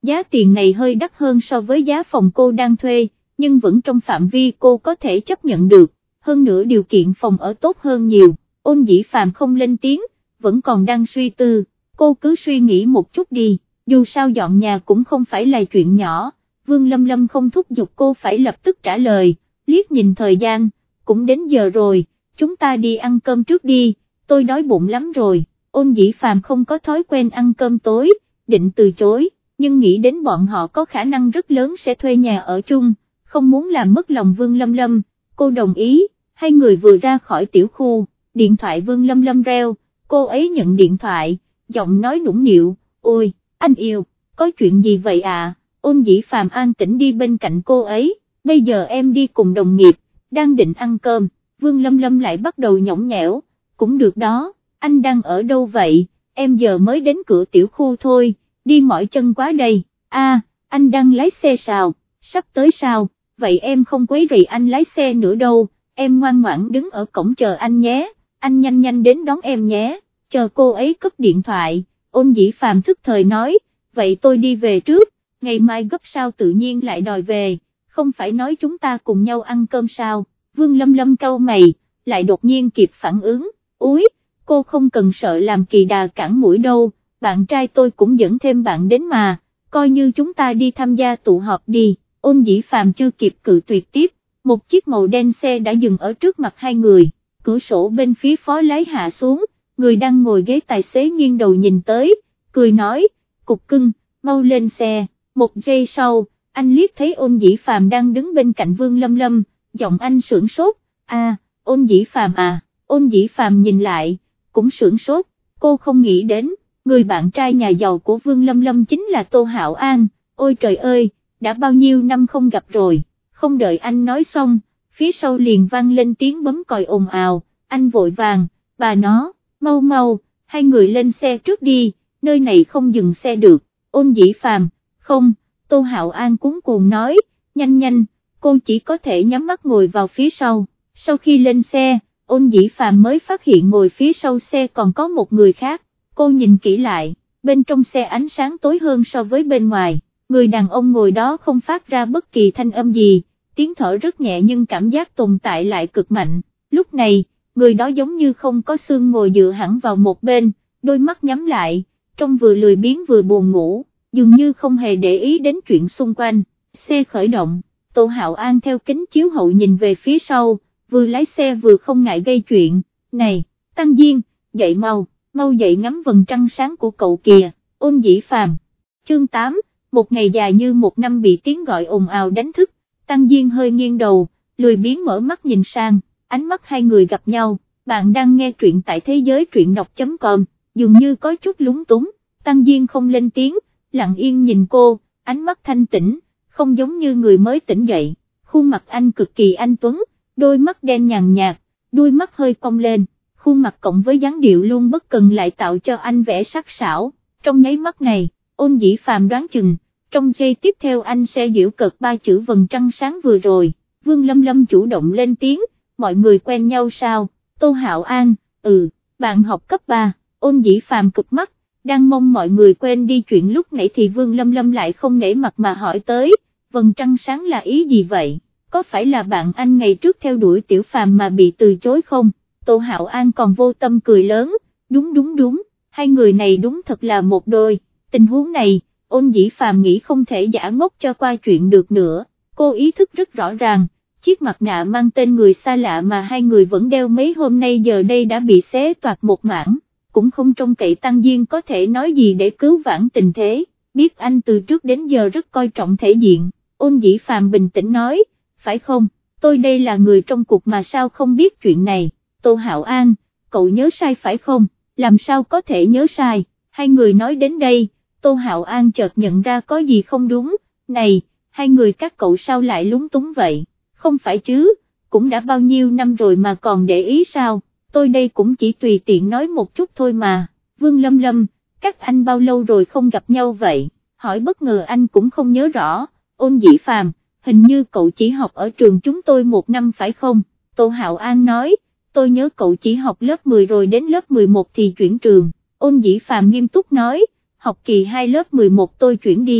giá tiền này hơi đắt hơn so với giá phòng cô đang thuê, nhưng vẫn trong phạm vi cô có thể chấp nhận được, hơn nữa điều kiện phòng ở tốt hơn nhiều. Ôn Dĩ Phạm không lên tiếng, vẫn còn đang suy tư, cô cứ suy nghĩ một chút đi, dù sao dọn nhà cũng không phải là chuyện nhỏ. Vương Lâm Lâm không thúc giục cô phải lập tức trả lời, liếc nhìn thời gian, cũng đến giờ rồi, chúng ta đi ăn cơm trước đi, tôi đói bụng lắm rồi. Ôn Dĩ Phạm không có thói quen ăn cơm tối, định từ chối, nhưng nghĩ đến bọn họ có khả năng rất lớn sẽ thuê nhà ở chung, không muốn làm mất lòng Vương Lâm Lâm, cô đồng ý. Hai người vừa ra khỏi tiểu khu, điện thoại Vương Lâm Lâm reo, cô ấy nhận điện thoại, giọng nói nũng nịu, ôi, anh yêu, có chuyện gì vậy à? Ôn Dĩ Phạm an tĩnh đi bên cạnh cô ấy, bây giờ em đi cùng đồng nghiệp, đang định ăn cơm. Vương Lâm Lâm lại bắt đầu nhõng nhẽo, cũng được đó, anh đang ở đâu vậy, em giờ mới đến cửa tiểu khu thôi, đi mỏi chân quá đây. À, anh đang lái xe sao, sắp tới sao, vậy em không quấy rầy anh lái xe nữa đâu, em ngoan ngoãn đứng ở cổng chờ anh nhé, anh nhanh nhanh đến đón em nhé. Chờ cô ấy cúp điện thoại, Ôn Dĩ Phạm thức thời nói, vậy tôi đi về trước, ngày mai gấp sao tự nhiên lại đòi về, không phải nói chúng ta cùng nhau ăn cơm sao? Vương Lâm Lâm cau mày, lại đột nhiên kịp phản ứng, úi, cô không cần sợ làm kỳ đà cản mũi đâu, bạn trai tôi cũng dẫn thêm bạn đến mà, coi như chúng ta đi tham gia tụ họp đi. Ôn Dĩ Phạm chưa kịp cự tuyệt tiếp, một chiếc màu đen xe đã dừng ở trước mặt hai người, cửa sổ bên phía phó lái hạ xuống, người đang ngồi ghế tài xế nghiêng đầu nhìn tới, cười nói, cục cưng, mau lên xe. Một giây sau, anh liếc thấy Ôn Dĩ Phạm đang đứng bên cạnh Vương Lâm Lâm, giọng anh sửng sốt, à, Ôn Dĩ Phạm à. Ôn Dĩ Phạm nhìn lại, cũng sửng sốt, cô không nghĩ đến, người bạn trai nhà giàu của Vương Lâm Lâm chính là Tô Hạo An. Ôi trời ơi, đã bao nhiêu năm không gặp rồi. Không đợi anh nói xong, phía sau liền vang lên tiếng bấm còi ồn ào, anh vội vàng, bà nó, mau mau, hai người lên xe trước đi, nơi này không dừng xe được. Ôn Dĩ Phạm, không, Tô Hạo An cuống cuồng nói, nhanh nhanh, cô chỉ có thể nhắm mắt ngồi vào phía sau. Sau khi lên xe, Ôn Dĩ Phạm mới phát hiện ngồi phía sau xe còn có một người khác, cô nhìn kỹ lại, bên trong xe ánh sáng tối hơn so với bên ngoài, người đàn ông ngồi đó không phát ra bất kỳ thanh âm gì, tiếng thở rất nhẹ nhưng cảm giác tồn tại lại cực mạnh. Lúc này, người đó giống như không có xương ngồi dựa hẳn vào một bên, đôi mắt nhắm lại, trông vừa lười biếng vừa buồn ngủ, dường như không hề để ý đến chuyện xung quanh. Xe khởi động, Tô Hạo An theo kính chiếu hậu nhìn về phía sau, vừa lái xe vừa không ngại gây chuyện, này, Tăng Diên, dậy mau, mau dậy ngắm vầng trăng sáng của cậu kìa. Ôn Dĩ Phạm, chương tám, một ngày dài như một năm bị tiếng gọi ồn ào đánh thức, Tăng Diên hơi nghiêng đầu, lười biếng mở mắt nhìn sang, ánh mắt hai người gặp nhau, bạn đang nghe truyện tại thế giới truyện đọc chấm com, dường như có chút lúng túng, Tăng Diên không lên tiếng, lặng yên nhìn cô, ánh mắt thanh tĩnh, không giống như người mới tỉnh dậy, khuôn mặt anh cực kỳ anh tuấn, đôi mắt đen nhàn nhạt, đuôi mắt hơi cong lên, khuôn mặt cộng với dáng điệu luôn bất cần lại tạo cho anh vẻ sắc sảo. Trong nháy mắt này, Ôn Dĩ Phạm đoán chừng, trong giây tiếp theo anh sẽ giễu cợt ba chữ vầng trăng sáng vừa rồi. Vương Lâm Lâm chủ động lên tiếng, mọi người quen nhau sao? Tô Hạo An, ừ, bạn học cấp ba. Ôn Dĩ Phạm cực mắt, đang mong mọi người quên đi chuyện lúc nãy thì Vương Lâm Lâm lại không nể mặt mà hỏi tới, vầng trăng sáng là ý gì vậy? Có phải là bạn anh ngày trước theo đuổi Tiểu Phàm mà bị từ chối không? Tô Hạo An còn vô tâm cười lớn, đúng đúng đúng, hai người này đúng thật là một đôi. Tình huống này, Ôn Dĩ Phạm nghĩ không thể giả ngốc cho qua chuyện được nữa, cô ý thức rất rõ ràng, chiếc mặt nạ mang tên người xa lạ mà hai người vẫn đeo mấy hôm nay giờ đây đã bị xé toạc một mảng, cũng không trông cậy Tăng Diên có thể nói gì để cứu vãn tình thế, biết anh từ trước đến giờ rất coi trọng thể diện. Ôn Dĩ Phạm bình tĩnh nói, phải không, tôi đây là người trong cuộc mà sao không biết chuyện này. Tô Hạo An, cậu nhớ sai phải không? Làm sao có thể nhớ sai? Hai người nói đến đây, Tô Hạo An chợt nhận ra có gì không đúng, này, hai người các cậu sao lại lúng túng vậy? Không phải chứ, cũng đã bao nhiêu năm rồi mà còn để ý sao? Tôi đây cũng chỉ tùy tiện nói một chút thôi mà. Vương Lâm Lâm, các anh bao lâu rồi không gặp nhau vậy? Hỏi bất ngờ anh cũng không nhớ rõ. Ôn Dĩ Phạm, hình như cậu chỉ học ở trường chúng tôi một năm phải không? Tô Hạo An nói, tôi nhớ cậu chỉ học lớp mười rồi đến lớp mười một thì chuyển trường. Ôn Dĩ Phạm nghiêm túc nói, học kỳ hai lớp mười một tôi chuyển đi,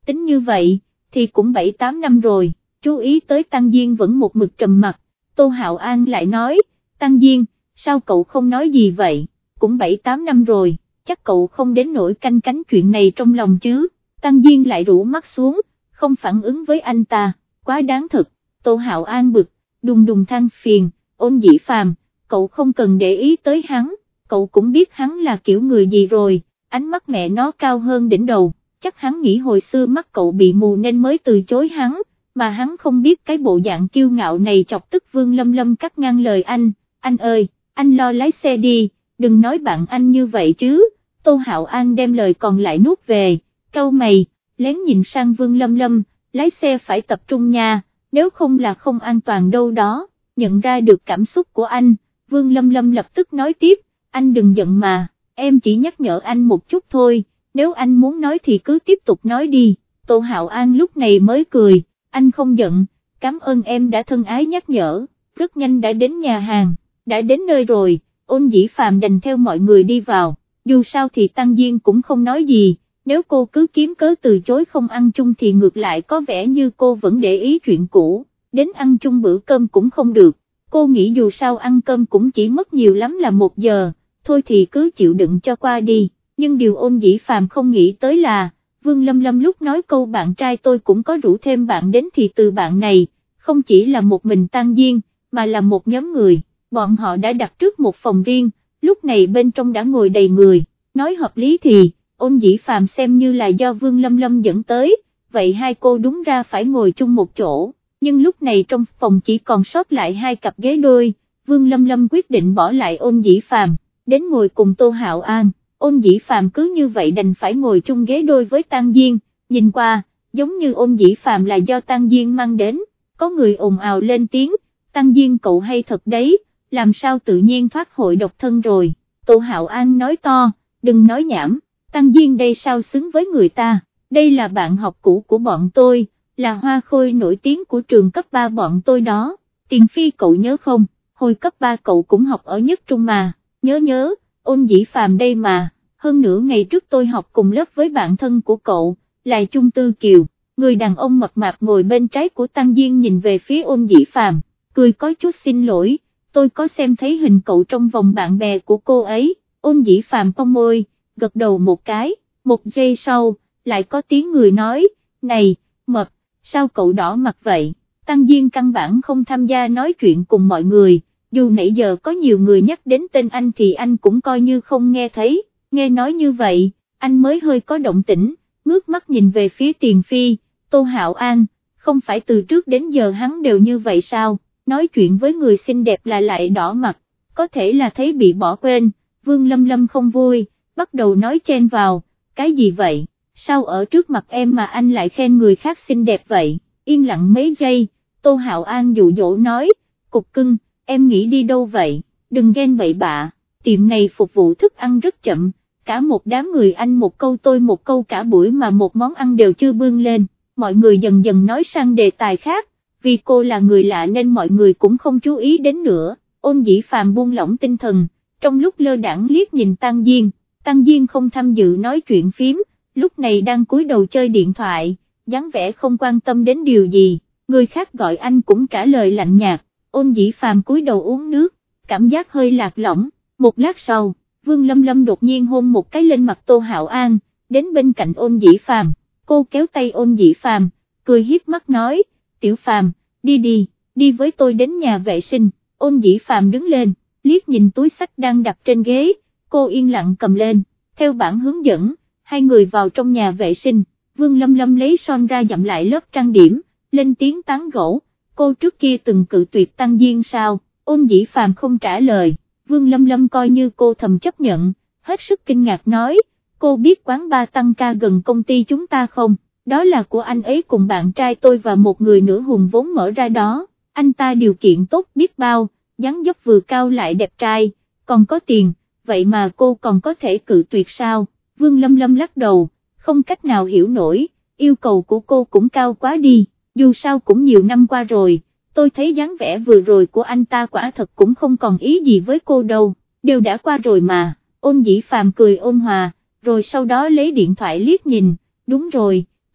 tính như vậy, thì cũng bảy tám năm rồi. Chú ý tới Tăng Diên vẫn một mực trầm mặt, Tô Hạo An lại nói, Tăng Diên, sao cậu không nói gì vậy, cũng bảy tám năm rồi, chắc cậu không đến nỗi canh cánh chuyện này trong lòng chứ. Tăng Diên lại rũ mắt xuống, không phản ứng với anh ta, quá đáng thật. Tô Hạo An bực, đùng đùng than phiền, Ôn Dĩ Phàm, cậu không cần để ý tới hắn, cậu cũng biết hắn là kiểu người gì rồi, ánh mắt mẹ nó cao hơn đỉnh đầu, chắc hắn nghĩ hồi xưa mắt cậu bị mù nên mới từ chối hắn, mà hắn không biết cái bộ dạng kiêu ngạo này chọc tức Vương Lâm Lâm cắt ngang lời anh, anh ơi, anh lo lái xe đi, đừng nói bạn anh như vậy chứ. Tô Hạo An đem lời còn lại nuốt về, cau mày, lén nhìn sang Vương Lâm Lâm, lái xe phải tập trung nha, nếu không là không an toàn đâu đó. Nhận ra được cảm xúc của anh, Vương Lâm Lâm lập tức nói tiếp, anh đừng giận mà, em chỉ nhắc nhở anh một chút thôi, nếu anh muốn nói thì cứ tiếp tục nói đi. Tô Hạo An lúc này mới cười, anh không giận, cảm ơn em đã thân ái nhắc nhở. Rất nhanh đã đến nhà hàng, đã đến nơi rồi, Ôn Dĩ Phàm đành theo mọi người đi vào, dù sao thì Tăng Diên cũng không nói gì, nếu cô cứ kiếm cớ từ chối không ăn chung thì ngược lại có vẻ như cô vẫn để ý chuyện cũ, đến ăn chung bữa cơm cũng không được, cô nghĩ dù sao ăn cơm cũng chỉ mất nhiều lắm là một giờ, thôi thì cứ chịu đựng cho qua đi, nhưng điều Ôn Dĩ Phàm không nghĩ tới là, Vương Lâm Lâm lúc nói câu bạn trai tôi cũng có rủ thêm bạn đến thì từ bạn này, không chỉ là một mình Tăng Diên, mà là một nhóm người, bọn họ đã đặt trước một phòng riêng, lúc này bên trong đã ngồi đầy người, nói hợp lý thì, Ôn Dĩ Phàm xem như là do Vương Lâm Lâm dẫn tới, vậy hai cô đúng ra phải ngồi chung một chỗ, nhưng lúc này trong phòng chỉ còn sót lại hai cặp ghế đôi, Vương Lâm Lâm quyết định bỏ lại Ôn Dĩ Phàm, đến ngồi cùng Tô Hạo An. Ôn Dĩ Phàm cứ như vậy đành phải ngồi chung ghế đôi với Tăng Diên, nhìn qua, giống như Ôn Dĩ Phàm là do Tăng Diên mang đến, có người ồn ào lên tiếng, Tăng Diên cậu hay thật đấy, làm sao tự nhiên thoát hội độc thân rồi. Tô Hạo An nói to, đừng nói nhảm, Tăng Diên đây sao xứng với người ta, đây là bạn học cũ của bọn tôi, là hoa khôi nổi tiếng của trường cấp ba bọn tôi đó. Tiền Phi cậu nhớ không, hồi cấp ba cậu cũng học ở Nhất Trung mà, nhớ nhớ, Ôn Dĩ Phàm đây mà, hơn nữa ngày trước tôi học cùng lớp với bạn thân của cậu, là Chung Tư Kiều. Người đàn ông mập mạp ngồi bên trái của Tăng Diên nhìn về phía Ôn Dĩ Phàm, cười có chút xin lỗi, tôi có xem thấy hình cậu trong vòng bạn bè của cô ấy. Ôn Dĩ Phàm cong môi, gật đầu một cái, một giây sau, lại có tiếng người nói, này, mập, sao cậu đỏ mặt vậy? Tăng Diên căn bản không tham gia nói chuyện cùng mọi người, dù nãy giờ có nhiều người nhắc đến tên anh thì anh cũng coi như không nghe thấy, nghe nói như vậy, anh mới hơi có động tĩnh, ngước mắt nhìn về phía Tiền Phi, Tô Hạo An, không phải từ trước đến giờ hắn đều như vậy sao, nói chuyện với người xinh đẹp là lại đỏ mặt, có thể là thấy bị bỏ quên. Vương Lâm Lâm không vui, bắt đầu nói chen vào, cái gì vậy, sao ở trước mặt em mà anh lại khen người khác xinh đẹp vậy, yên lặng mấy giây, Tô Hạo An dụ dỗ nói, cục cưng, em nghĩ đi đâu vậy, đừng ghen bậy bạ, tiệm này phục vụ thức ăn rất chậm, cả một đám người anh một câu tôi một câu cả buổi mà một món ăn đều chưa bưng lên, mọi người dần dần nói sang đề tài khác, vì cô là người lạ nên mọi người cũng không chú ý đến nữa. Ôn Dĩ Phàm buông lỏng tinh thần, trong lúc lơ đãng liếc nhìn Tăng Diên, Tăng Diên không tham dự nói chuyện phím, lúc này đang cúi đầu chơi điện thoại, dáng vẻ không quan tâm đến điều gì, người khác gọi anh cũng trả lời lạnh nhạt. Ôn Dĩ Phàm cúi đầu uống nước, cảm giác hơi lạc lõng, một lát sau, Vương Lâm Lâm đột nhiên hôn một cái lên mặt Tô Hạo An, đến bên cạnh Ôn Dĩ Phàm, cô kéo tay Ôn Dĩ Phàm, cười hiếp mắt nói, Tiểu Phàm, đi đi, đi với tôi đến nhà vệ sinh. Ôn Dĩ Phàm đứng lên, liếc nhìn túi xách đang đặt trên ghế, cô yên lặng cầm lên, theo bản hướng dẫn, hai người vào trong nhà vệ sinh, Vương Lâm Lâm lấy son ra dặm lại lớp trang điểm, lên tiếng tán gẫu, cô trước kia từng cự tuyệt Tăng Diên sao? Ôn Dĩ Phàm không trả lời, Vương Lâm Lâm coi như cô thầm chấp nhận, hết sức kinh ngạc nói, cô biết quán ba tăng ca gần công ty chúng ta không, đó là của anh ấy cùng bạn trai tôi và một người nữa hùng vốn mở ra đó, anh ta điều kiện tốt biết bao, dáng dấp vừa cao lại đẹp trai, còn có tiền, vậy mà cô còn có thể cự tuyệt sao? Vương Lâm Lâm lắc đầu, không cách nào hiểu nổi, yêu cầu của cô cũng cao quá đi, dù sao cũng nhiều năm qua rồi, tôi thấy dáng vẻ vừa rồi của anh ta quả thật cũng không còn ý gì với cô đâu, đều đã qua rồi mà. Ôn Dĩ Phàm cười ôn hòa, rồi sau đó lấy điện thoại liếc nhìn, đúng rồi,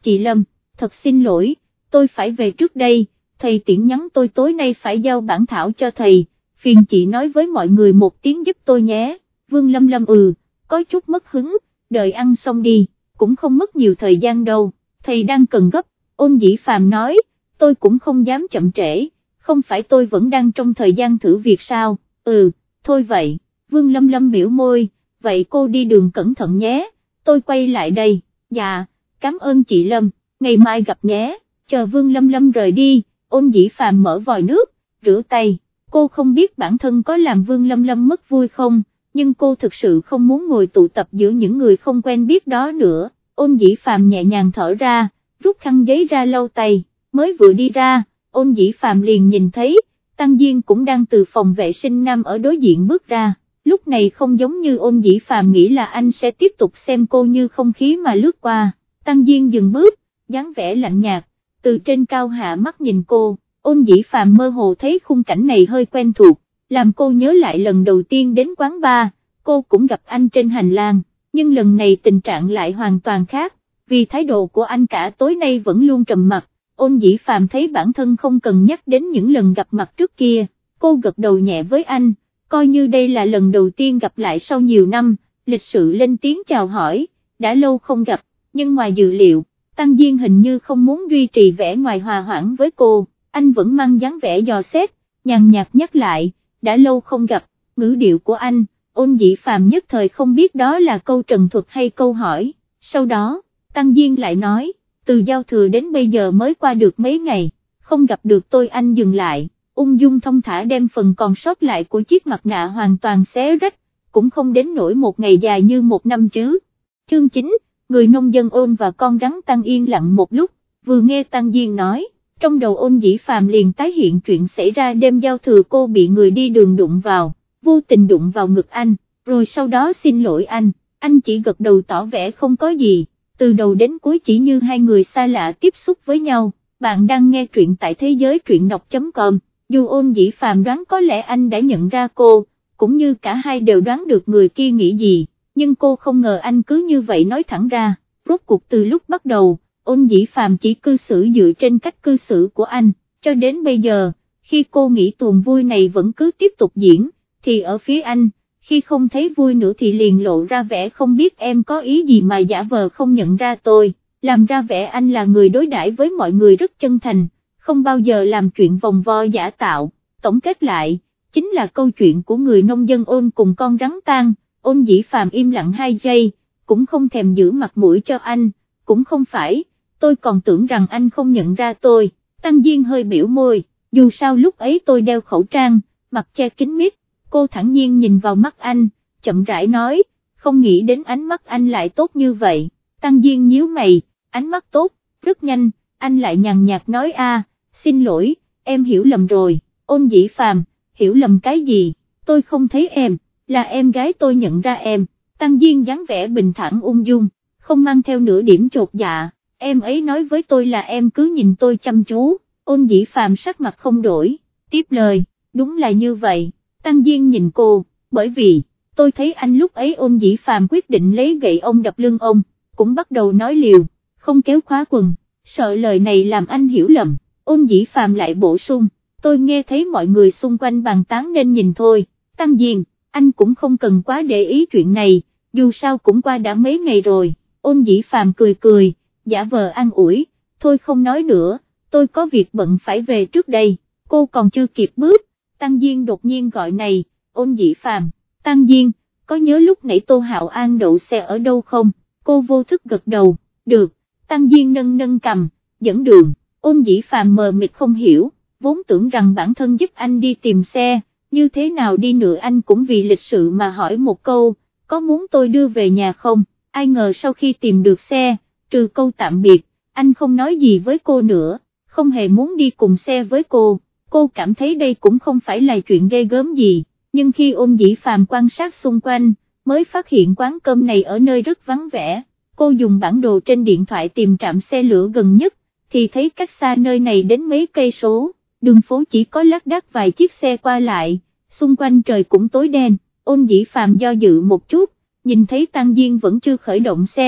chị Lâm, thật xin lỗi, tôi phải về trước đây, thầy tiễn nhắn tôi tối nay phải giao bản thảo cho thầy, phiền chị nói với mọi người một tiếng giúp tôi nhé. Vương Lâm Lâm ừ, có chút mất hứng, đợi ăn xong đi, cũng không mất nhiều thời gian đâu, thầy đang cần gấp. Ôn Dĩ Phàm nói, tôi cũng không dám chậm trễ, không phải tôi vẫn đang trong thời gian thử việc sao, ừ, thôi vậy. Vương Lâm Lâm biểu môi, vậy cô đi đường cẩn thận nhé, tôi quay lại đây. Dạ, cảm ơn chị Lâm, ngày mai gặp nhé. Chờ Vương Lâm Lâm rời đi, Ôn Dĩ Phàm mở vòi nước, rửa tay. Cô không biết bản thân có làm Vương Lâm Lâm mất vui không, nhưng cô thực sự không muốn ngồi tụ tập giữa những người không quen biết đó nữa. Ôn Dĩ Phàm nhẹ nhàng thở ra, rút khăn giấy ra lau tay, mới vừa đi ra, Ôn Dĩ Phàm liền nhìn thấy, Tăng Diên cũng đang từ phòng vệ sinh nam ở đối diện bước ra. Lúc này không giống như Ôn Dĩ Phàm nghĩ là anh sẽ tiếp tục xem cô như không khí mà lướt qua. Tăng Diên dừng bước, dáng vẻ lạnh nhạt, từ trên cao hạ mắt nhìn cô. Ôn Dĩ Phàm mơ hồ thấy khung cảnh này hơi quen thuộc, làm cô nhớ lại lần đầu tiên đến quán bar, cô cũng gặp anh trên hành lang, nhưng lần này tình trạng lại hoàn toàn khác, vì thái độ của anh cả tối nay vẫn luôn trầm mặc. Ôn Dĩ Phàm thấy bản thân không cần nhắc đến những lần gặp mặt trước kia, cô gật đầu nhẹ với anh, coi như đây là lần đầu tiên gặp lại sau nhiều năm, lịch sự lên tiếng chào hỏi, đã lâu không gặp, nhưng ngoài dự liệu, Tăng Diên hình như không muốn duy trì vẻ ngoài hòa hoãn với cô, anh vẫn mang dáng vẻ dò xét, nhàn nhạt nhắc lại, đã lâu không gặp, ngữ điệu của anh, Ôn Dĩ Phàm nhất thời không biết đó là câu trần thuật hay câu hỏi. Sau đó, Tăng Diên lại nói, từ giao thừa đến bây giờ mới qua được mấy ngày, không gặp được tôi. Anh dừng lại, ung dung thông thả đem phần còn sót lại của chiếc mặt nạ hoàn toàn xé rách, cũng không đến nỗi một ngày dài như một năm chứ. Chương chín, người nông dân Ôn và con rắn Tăng yên lặng một lúc, vừa nghe Tăng Diên nói, trong đầu Ôn Dĩ Phàm liền tái hiện chuyện xảy ra đêm giao thừa cô bị người đi đường đụng vào, vô tình đụng vào ngực anh, rồi sau đó xin lỗi anh, anh chỉ gật đầu tỏ vẻ không có gì, từ đầu đến cuối chỉ như hai người xa lạ tiếp xúc với nhau. Bạn đang nghe truyện tại thế giới truyện đọc chấm com, dù Ôn Dĩ Phàm đoán có lẽ anh đã nhận ra cô, cũng như cả hai đều đoán được người kia nghĩ gì, nhưng cô không ngờ anh cứ như vậy nói thẳng ra. Rốt cuộc từ lúc bắt đầu, Ôn Dĩ Phàm chỉ cư xử dựa trên cách cư xử của anh, cho đến bây giờ, khi cô nghĩ tuồng vui này vẫn cứ tiếp tục diễn, thì ở phía anh, khi không thấy vui nữa thì liền lộ ra vẻ không biết em có ý gì mà giả vờ không nhận ra tôi, làm ra vẻ anh là người đối đãi với mọi người rất chân thành, không bao giờ làm chuyện vòng vo giả tạo. Tổng kết lại, chính là câu chuyện của người nông dân Ôn cùng con rắn Tang. Ôn Dĩ Phàm im lặng hai giây, cũng không thèm giữ mặt mũi cho anh, cũng không phải, tôi còn tưởng rằng anh không nhận ra tôi. Tăng Diên hơi biểu môi, dù sao lúc ấy tôi đeo khẩu trang, mặt che kín mít. Cô thản nhiên nhìn vào mắt anh, chậm rãi nói, không nghĩ đến ánh mắt anh lại tốt như vậy. Tăng Diên nhíu mày, ánh mắt tốt, rất nhanh, anh lại nhàn nhạt nói a, xin lỗi, em hiểu lầm rồi. Ôn Dĩ Phàm, hiểu lầm cái gì, tôi không thấy em, là em gái tôi nhận ra em. Tăng Diên dáng vẻ bình thản ung dung, không mang theo nửa điểm chột dạ, em ấy nói với tôi là em cứ nhìn tôi chăm chú. Ôn Dĩ Phàm sắc mặt không đổi, tiếp lời, đúng là như vậy. Tăng Diên nhìn cô, bởi vì, tôi thấy anh lúc ấy. Ôn Dĩ Phàm quyết định lấy gậy ông đập lưng ông, cũng bắt đầu nói liều, không kéo khóa quần, sợ lời này làm anh hiểu lầm. Ôn Dĩ Phàm lại bổ sung, tôi nghe thấy mọi người xung quanh bàn tán nên nhìn thôi. Tăng Diên, anh cũng không cần quá để ý chuyện này, dù sao cũng qua đã mấy ngày rồi. Ôn Dĩ Phàm cười cười, giả vờ an ủi, thôi không nói nữa, tôi có việc bận phải về trước đây. Cô còn chưa kịp bước, Tăng Diên đột nhiên gọi này, Ôn Dĩ Phàm, Tăng Diên, có nhớ lúc nãy Tô Hạo An đậu xe ở đâu không? Cô vô thức gật đầu, được. Tăng Diên nâng nâng cầm, dẫn đường. Ôn Dĩ Phàm mờ mịt không hiểu, vốn tưởng rằng bản thân giúp anh đi tìm xe, như thế nào đi nữa anh cũng vì lịch sự mà hỏi một câu, có muốn tôi đưa về nhà không? Ai ngờ sau khi tìm được xe, trừ câu tạm biệt, anh không nói gì với cô nữa, không hề muốn đi cùng xe với cô. Cô cảm thấy đây cũng không phải là chuyện ghê gớm gì, nhưng khi Ôn Dĩ Phàm quan sát xung quanh, mới phát hiện quán cơm này ở nơi rất vắng vẻ. Cô dùng bản đồ trên điện thoại tìm trạm xe lửa gần nhất, thì thấy cách xa nơi này đến mấy cây số, đường phố chỉ có lác đác vài chiếc xe qua lại, xung quanh trời cũng tối đen. Ôn Dĩ Phàm do dự một chút, nhìn thấy Tăng Diên vẫn chưa khởi động xe,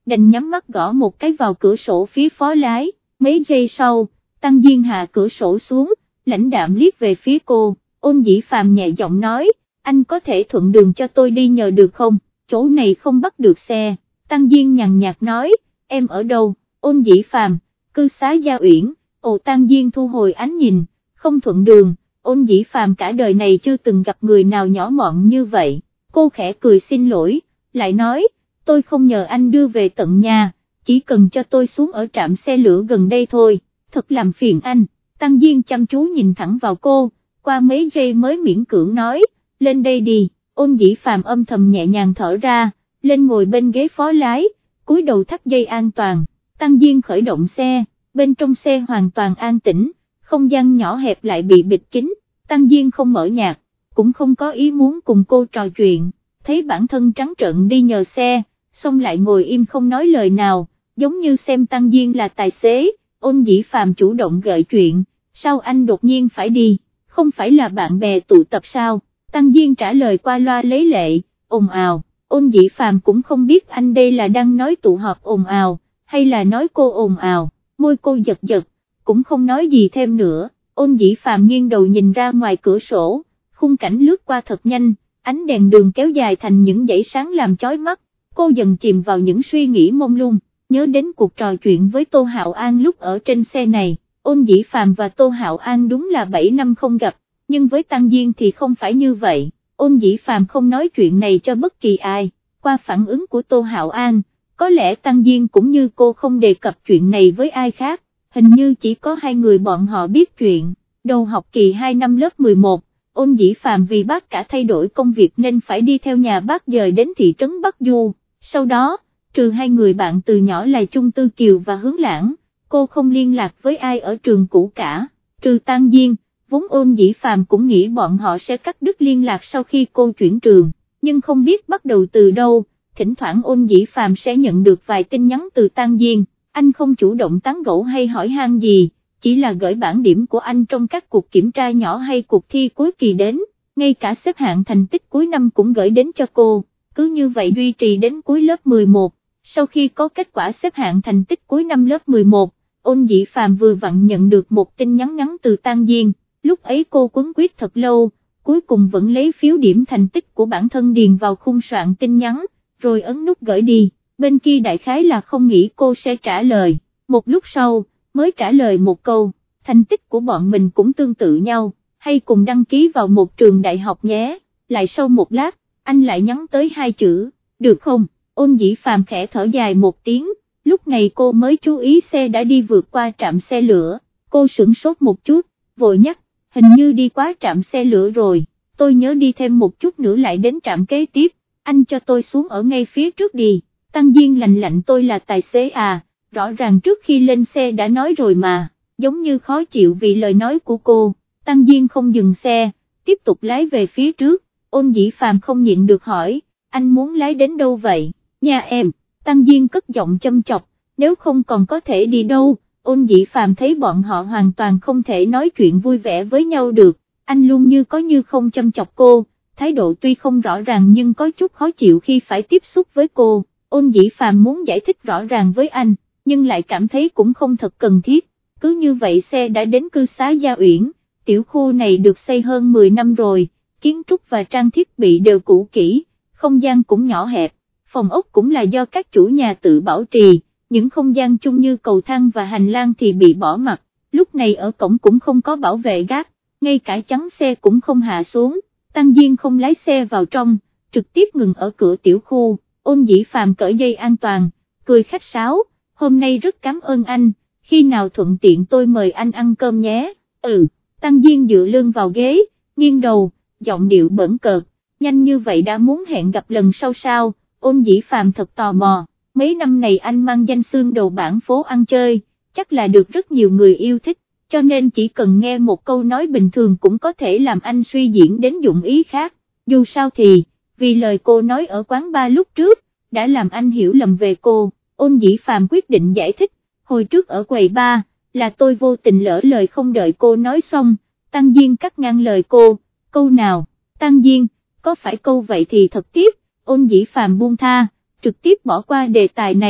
đành nhắm mắt gõ một cái vào cửa sổ phía phó lái, mấy giây sau, Tăng Diên hạ cửa sổ xuống, lãnh đạm liếc về phía cô, Ôn Dĩ Phàm nhẹ giọng nói, anh có thể thuận đường cho tôi đi nhờ được không, chỗ này không bắt được xe, Tăng Diên nhàn nhạt nói, em ở đâu, Ôn Dĩ Phàm, cư xá Gia Uyển, ồ Tăng Diên thu hồi ánh nhìn, không thuận đường, Ôn Dĩ Phàm cả đời này chưa từng gặp người nào nhỏ mọn như vậy, cô khẽ cười xin lỗi, lại nói, tôi không nhờ anh đưa về tận nhà, chỉ cần cho tôi xuống ở trạm xe lửa gần đây thôi, thật làm phiền anh, Tăng Diên chăm chú nhìn thẳng vào cô, qua mấy giây mới miễn cưỡng nói, lên đây đi, Ôn Dĩ Phàm âm thầm nhẹ nhàng thở ra, lên ngồi bên ghế phó lái, cúi đầu thắt dây an toàn, Tăng Diên khởi động xe, bên trong xe hoàn toàn an tĩnh, không gian nhỏ hẹp lại bị bịt kín, Tăng Diên không mở nhạc, cũng không có ý muốn cùng cô trò chuyện, thấy bản thân trắng trợn đi nhờ xe, xong lại ngồi im không nói lời nào, giống như xem Tăng Diên là tài xế. Ôn Dĩ Phàm chủ động gợi chuyện, sao anh đột nhiên phải đi, không phải là bạn bè tụ tập sao, Tăng Diên trả lời qua loa lấy lệ, ồn ào, Ôn Dĩ Phàm cũng không biết anh đây là đang nói tụ họp ồn ào, hay là nói cô ồn ào, môi cô giật giật, cũng không nói gì thêm nữa, Ôn Dĩ Phàm nghiêng đầu nhìn ra ngoài cửa sổ, khung cảnh lướt qua thật nhanh, ánh đèn đường kéo dài thành những dãy sáng làm chói mắt, cô dần chìm vào những suy nghĩ mông lung. Nhớ đến cuộc trò chuyện với Tô Hạo An lúc ở trên xe này, Ôn Dĩ Phàm và Tô Hạo An đúng là bảy năm không gặp, nhưng với Tăng Diên thì không phải như vậy, Ôn Dĩ Phàm không nói chuyện này cho bất kỳ ai, qua phản ứng của Tô Hạo An, có lẽ Tăng Diên cũng như cô không đề cập chuyện này với ai khác, hình như chỉ có hai người bọn họ biết chuyện. Đầu học kỳ hai năm lớp mười một, Ôn Dĩ Phàm vì bác cả thay đổi công việc nên phải đi theo nhà bác dời đến thị trấn Bắc Du, sau đó, trừ hai người bạn từ nhỏ là Chung Tư Kiều và Hướng Lãng, cô không liên lạc với ai ở trường cũ cả, trừ Tăng Diên, vốn Ôn Dĩ Phàm cũng nghĩ bọn họ sẽ cắt đứt liên lạc sau khi cô chuyển trường, nhưng không biết bắt đầu từ đâu, thỉnh thoảng Ôn Dĩ Phàm sẽ nhận được vài tin nhắn từ Tăng Diên, anh không chủ động tán gẫu hay hỏi han gì, chỉ là gửi bảng điểm của anh trong các cuộc kiểm tra nhỏ hay cuộc thi cuối kỳ đến, ngay cả xếp hạng thành tích cuối năm cũng gửi đến cho cô, cứ như vậy duy trì đến cuối lớp mười một. Sau khi có kết quả xếp hạng thành tích cuối năm lớp mười một, Ôn Dĩ Phàm vừa vặn nhận được một tin nhắn ngắn từ Tăng Diên, lúc ấy cô quấn quýt thật lâu, cuối cùng vẫn lấy phiếu điểm thành tích của bản thân điền vào khung soạn tin nhắn, rồi ấn nút gửi đi, bên kia đại khái là không nghĩ cô sẽ trả lời, một lúc sau, mới trả lời một câu, thành tích của bọn mình cũng tương tự nhau, hay cùng đăng ký vào một trường đại học nhé, lại sau một lát, anh lại nhắn tới hai chữ, được không? Ôn Dĩ Phàm khẽ thở dài một tiếng, lúc này cô mới chú ý xe đã đi vượt qua trạm xe lửa, cô sửng sốt một chút, vội nhắc, hình như đi qua trạm xe lửa rồi, tôi nhớ đi thêm một chút nữa lại đến trạm kế tiếp, anh cho tôi xuống ở ngay phía trước đi, Tăng Diên lạnh lạnh tôi là tài xế à, rõ ràng trước khi lên xe đã nói rồi mà, giống như khó chịu vì lời nói của cô, Tăng Diên không dừng xe, tiếp tục lái về phía trước, Ôn Dĩ Phàm không nhịn được hỏi, anh muốn lái đến đâu vậy? Nhà em, Tăng Diên cất giọng châm chọc, nếu không còn có thể đi đâu, Ôn Dĩ Phàm thấy bọn họ hoàn toàn không thể nói chuyện vui vẻ với nhau được, anh luôn như có như không châm chọc cô, thái độ tuy không rõ ràng nhưng có chút khó chịu khi phải tiếp xúc với cô, Ôn Dĩ Phàm muốn giải thích rõ ràng với anh, nhưng lại cảm thấy cũng không thật cần thiết, cứ như vậy xe đã đến cư xá Gia Uyển, tiểu khu này được xây hơn mười năm rồi, kiến trúc và trang thiết bị đều cũ kỹ, không gian cũng nhỏ hẹp. Phòng ốc cũng là do các chủ nhà tự bảo trì, những không gian chung như cầu thang và hành lang thì bị bỏ mặc, lúc này ở cổng cũng không có bảo vệ gác, ngay cả chắn xe cũng không hạ xuống, Tăng Diên không lái xe vào trong, trực tiếp ngừng ở cửa tiểu khu, Ôn Dĩ Phàm cởi dây an toàn, cười khách sáo, hôm nay rất cảm ơn anh, khi nào thuận tiện tôi mời anh ăn cơm nhé, ừ, Tăng Diên dựa lưng vào ghế, nghiêng đầu, giọng điệu bỡn cợt, nhanh như vậy đã muốn hẹn gặp lần sau sao? Ôn Dĩ Phàm thật tò mò, mấy năm này anh mang danh xưng đầu bảng phố ăn chơi, chắc là được rất nhiều người yêu thích, cho nên chỉ cần nghe một câu nói bình thường cũng có thể làm anh suy diễn đến dụng ý khác, dù sao thì, vì lời cô nói ở quán bar lúc trước, đã làm anh hiểu lầm về cô, Ôn Dĩ Phàm quyết định giải thích, hồi trước ở quầy bar, là tôi vô tình lỡ lời không đợi cô nói xong, Tăng Diên cắt ngang lời cô, câu nào, Tăng Diên, có phải câu vậy thì thật tiếc. Ôn Dĩ Phàm buông tha, trực tiếp bỏ qua đề tài này,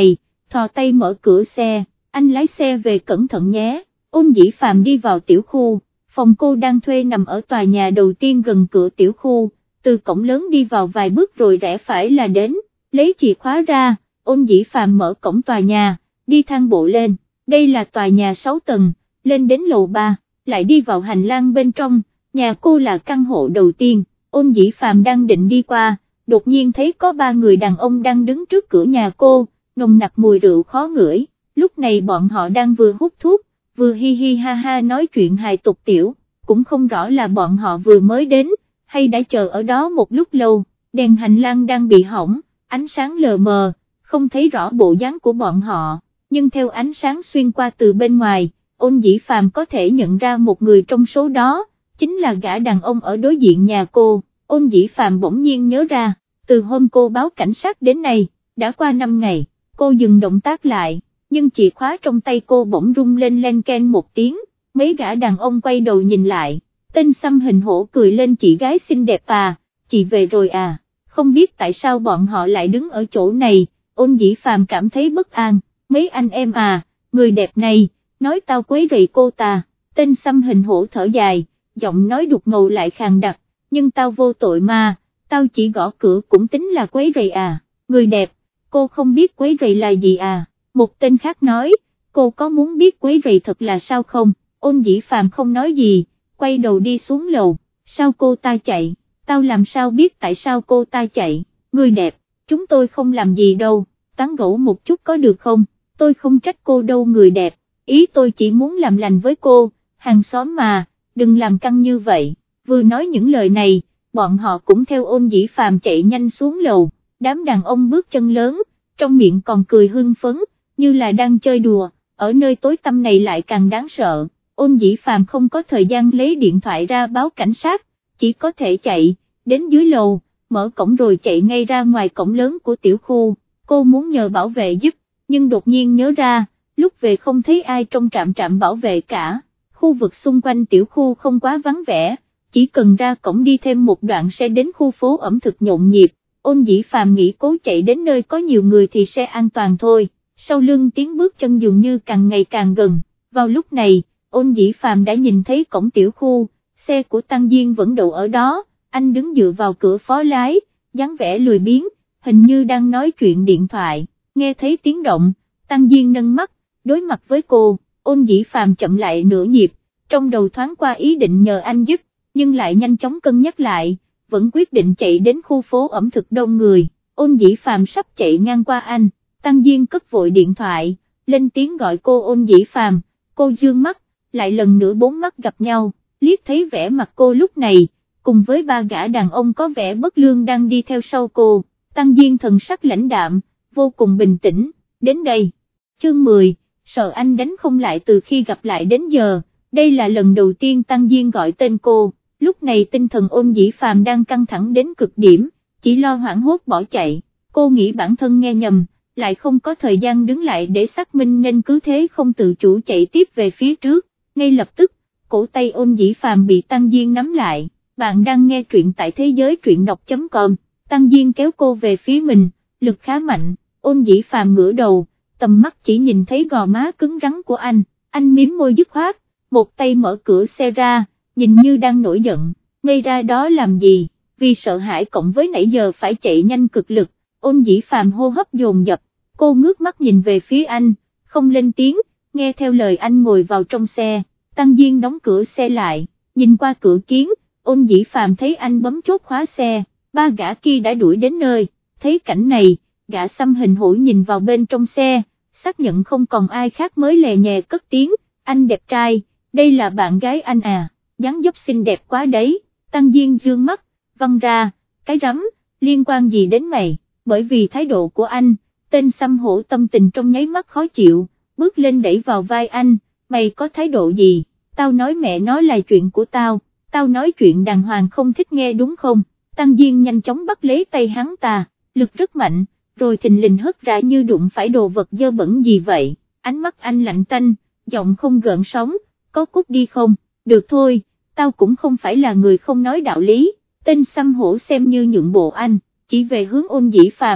thò tay mở cửa xe, anh lái xe về cẩn thận nhé. Ôn Dĩ Phạm đi vào tiểu khu, phòng cô đang thuê nằm ở tòa nhà đầu tiên gần cửa tiểu khu, từ cổng lớn đi vào vài bước rồi rẽ phải là đến, lấy chìa khóa ra, Ôn Dĩ Phạm mở cổng tòa nhà, đi thang bộ lên, đây là tòa nhà sáu tầng, lên đến lầu ba, lại đi vào hành lang bên trong, nhà cô là căn hộ đầu tiên. Ôn Dĩ Phạm đang định đi qua, đột nhiên thấy có ba người đàn ông đang đứng trước cửa nhà cô, nồng nặc mùi rượu khó ngửi, lúc này bọn họ đang vừa hút thuốc, vừa hi hi ha ha nói chuyện hài tục tiểu, cũng không rõ là bọn họ vừa mới đến, hay đã chờ ở đó một lúc lâu, đèn hành lang đang bị hỏng, ánh sáng lờ mờ, không thấy rõ bộ dáng của bọn họ, nhưng theo ánh sáng xuyên qua từ bên ngoài, Ôn Dĩ Phạm có thể nhận ra một người trong số đó, chính là gã đàn ông ở đối diện nhà cô. Ôn Dĩ Phạm bỗng nhiên nhớ ra, từ hôm cô báo cảnh sát đến nay, đã qua năm ngày, cô dừng động tác lại, nhưng chìa khóa trong tay cô bỗng rung lên len ken một tiếng, mấy gã đàn ông quay đầu nhìn lại, tên xăm hình hổ cười lên, chị gái xinh đẹp à, chị về rồi à, không biết tại sao bọn họ lại đứng ở chỗ này. Ôn Dĩ Phạm cảm thấy bất an, mấy anh em à, người đẹp này, nói tao quấy rầy cô ta, tên xăm hình hổ thở dài, giọng nói đục ngầu lại khàn đặc, nhưng tao vô tội mà, tao chỉ gõ cửa cũng tính là quấy rầy à, người đẹp, cô không biết quấy rầy là gì à, một tên khác nói, cô có muốn biết quấy rầy thật là sao không. Ôn Dĩ Phạm không nói gì, quay đầu đi xuống lầu, sao cô ta chạy, tao làm sao biết tại sao cô ta chạy, người đẹp, chúng tôi không làm gì đâu, tán gẫu một chút có được không, tôi không trách cô đâu người đẹp, ý tôi chỉ muốn làm lành với cô, hàng xóm mà, đừng làm căng như vậy. Vừa nói những lời này, bọn họ cũng theo Ôn Dĩ Phạm chạy nhanh xuống lầu, đám đàn ông bước chân lớn, trong miệng còn cười hưng phấn, như là đang chơi đùa, ở nơi tối tăm này lại càng đáng sợ. Ôn Dĩ Phạm không có thời gian lấy điện thoại ra báo cảnh sát, chỉ có thể chạy, đến dưới lầu, mở cổng rồi chạy ngay ra ngoài cổng lớn của tiểu khu, cô muốn nhờ bảo vệ giúp, nhưng đột nhiên nhớ ra, lúc về không thấy ai trong trạm trạm bảo vệ cả, khu vực xung quanh tiểu khu không quá vắng vẻ, chỉ cần ra cổng đi thêm một đoạn sẽ đến khu phố ẩm thực nhộn nhịp. Ôn Dĩ Phạm nghĩ cố chạy đến nơi có nhiều người thì sẽ an toàn thôi, sau lưng tiếng bước chân dường như càng ngày càng gần, vào lúc này, Ôn Dĩ Phạm đã nhìn thấy cổng tiểu khu, xe của Tăng Diên vẫn đậu ở đó, anh đứng dựa vào cửa phó lái, dáng vẻ lười biếng, hình như đang nói chuyện điện thoại, nghe thấy tiếng động, Tăng Diên nâng mắt, đối mặt với cô, Ôn Dĩ Phạm chậm lại nửa nhịp, trong đầu thoáng qua ý định nhờ anh giúp, nhưng lại nhanh chóng cân nhắc lại, vẫn quyết định chạy đến khu phố ẩm thực đông người. Ôn Dĩ Phạm sắp chạy ngang qua anh, Tăng Diên cất vội điện thoại, lên tiếng gọi cô. Ôn Dĩ Phạm, cô dương mắt, lại lần nữa bốn mắt gặp nhau, liếc thấy vẻ mặt cô lúc này, cùng với ba gã đàn ông có vẻ bất lương đang đi theo sau cô, Tăng Diên thần sắc lãnh đạm, vô cùng bình tĩnh, đến đây. Chương mười, sợ anh đánh không lại. Từ khi gặp lại đến giờ, đây là lần đầu tiên Tăng Diên gọi tên cô, lúc này tinh thần Ôn Dĩ Phạm đang căng thẳng đến cực điểm, chỉ lo hoảng hốt bỏ chạy, cô nghĩ bản thân nghe nhầm, lại không có thời gian đứng lại để xác minh nên cứ thế không tự chủ chạy tiếp về phía trước, ngay lập tức, cổ tay Ôn Dĩ Phạm bị Tăng Diên nắm lại. Bạn đang nghe truyện tại thế giới truyện đọc chấm com, Tăng Diên kéo cô về phía mình, lực khá mạnh, Ôn Dĩ Phạm ngửa đầu, tầm mắt chỉ nhìn thấy gò má cứng rắn của anh, anh miếm môi dứt khoát, một tay mở cửa xe ra, nhìn như đang nổi giận, ngây ra đó làm gì, vì sợ hãi cộng với nãy giờ phải chạy nhanh cực lực, Ôn Dĩ Phạm hô hấp dồn dập, cô ngước mắt nhìn về phía anh, không lên tiếng, nghe theo lời anh ngồi vào trong xe. Tăng Diên đóng cửa xe lại, nhìn qua cửa kiến, Ôn Dĩ Phạm thấy anh bấm chốt khóa xe, ba gã kia đã đuổi đến nơi, thấy cảnh này, gã xăm hình hổ nhìn vào bên trong xe, xác nhận không còn ai khác mới lè nhè cất tiếng, anh đẹp trai, đây là bạn gái anh à, dáng dấp xinh đẹp quá đấy. Tăng Diên dương mắt, văng ra, cái rắm, liên quan gì đến mày, bởi vì thái độ của anh, tên xăm hổ tâm tình trong nháy mắt khó chịu, bước lên đẩy vào vai anh, mày có thái độ gì, tao nói mẹ nó là chuyện của tao, tao nói chuyện đàng hoàng không thích nghe đúng không. Tăng Diên nhanh chóng bắt lấy tay hắn ta, lực rất mạnh, rồi thình lình hất ra như đụng phải đồ vật dơ bẩn gì vậy, ánh mắt anh lạnh tanh, giọng không gợn sóng, có cút đi không, được thôi, tao cũng không phải là người không nói đạo lý. Tên xăm hổ xem như nhượng bộ anh, chỉ về hướng Ôn Dĩ Phạm,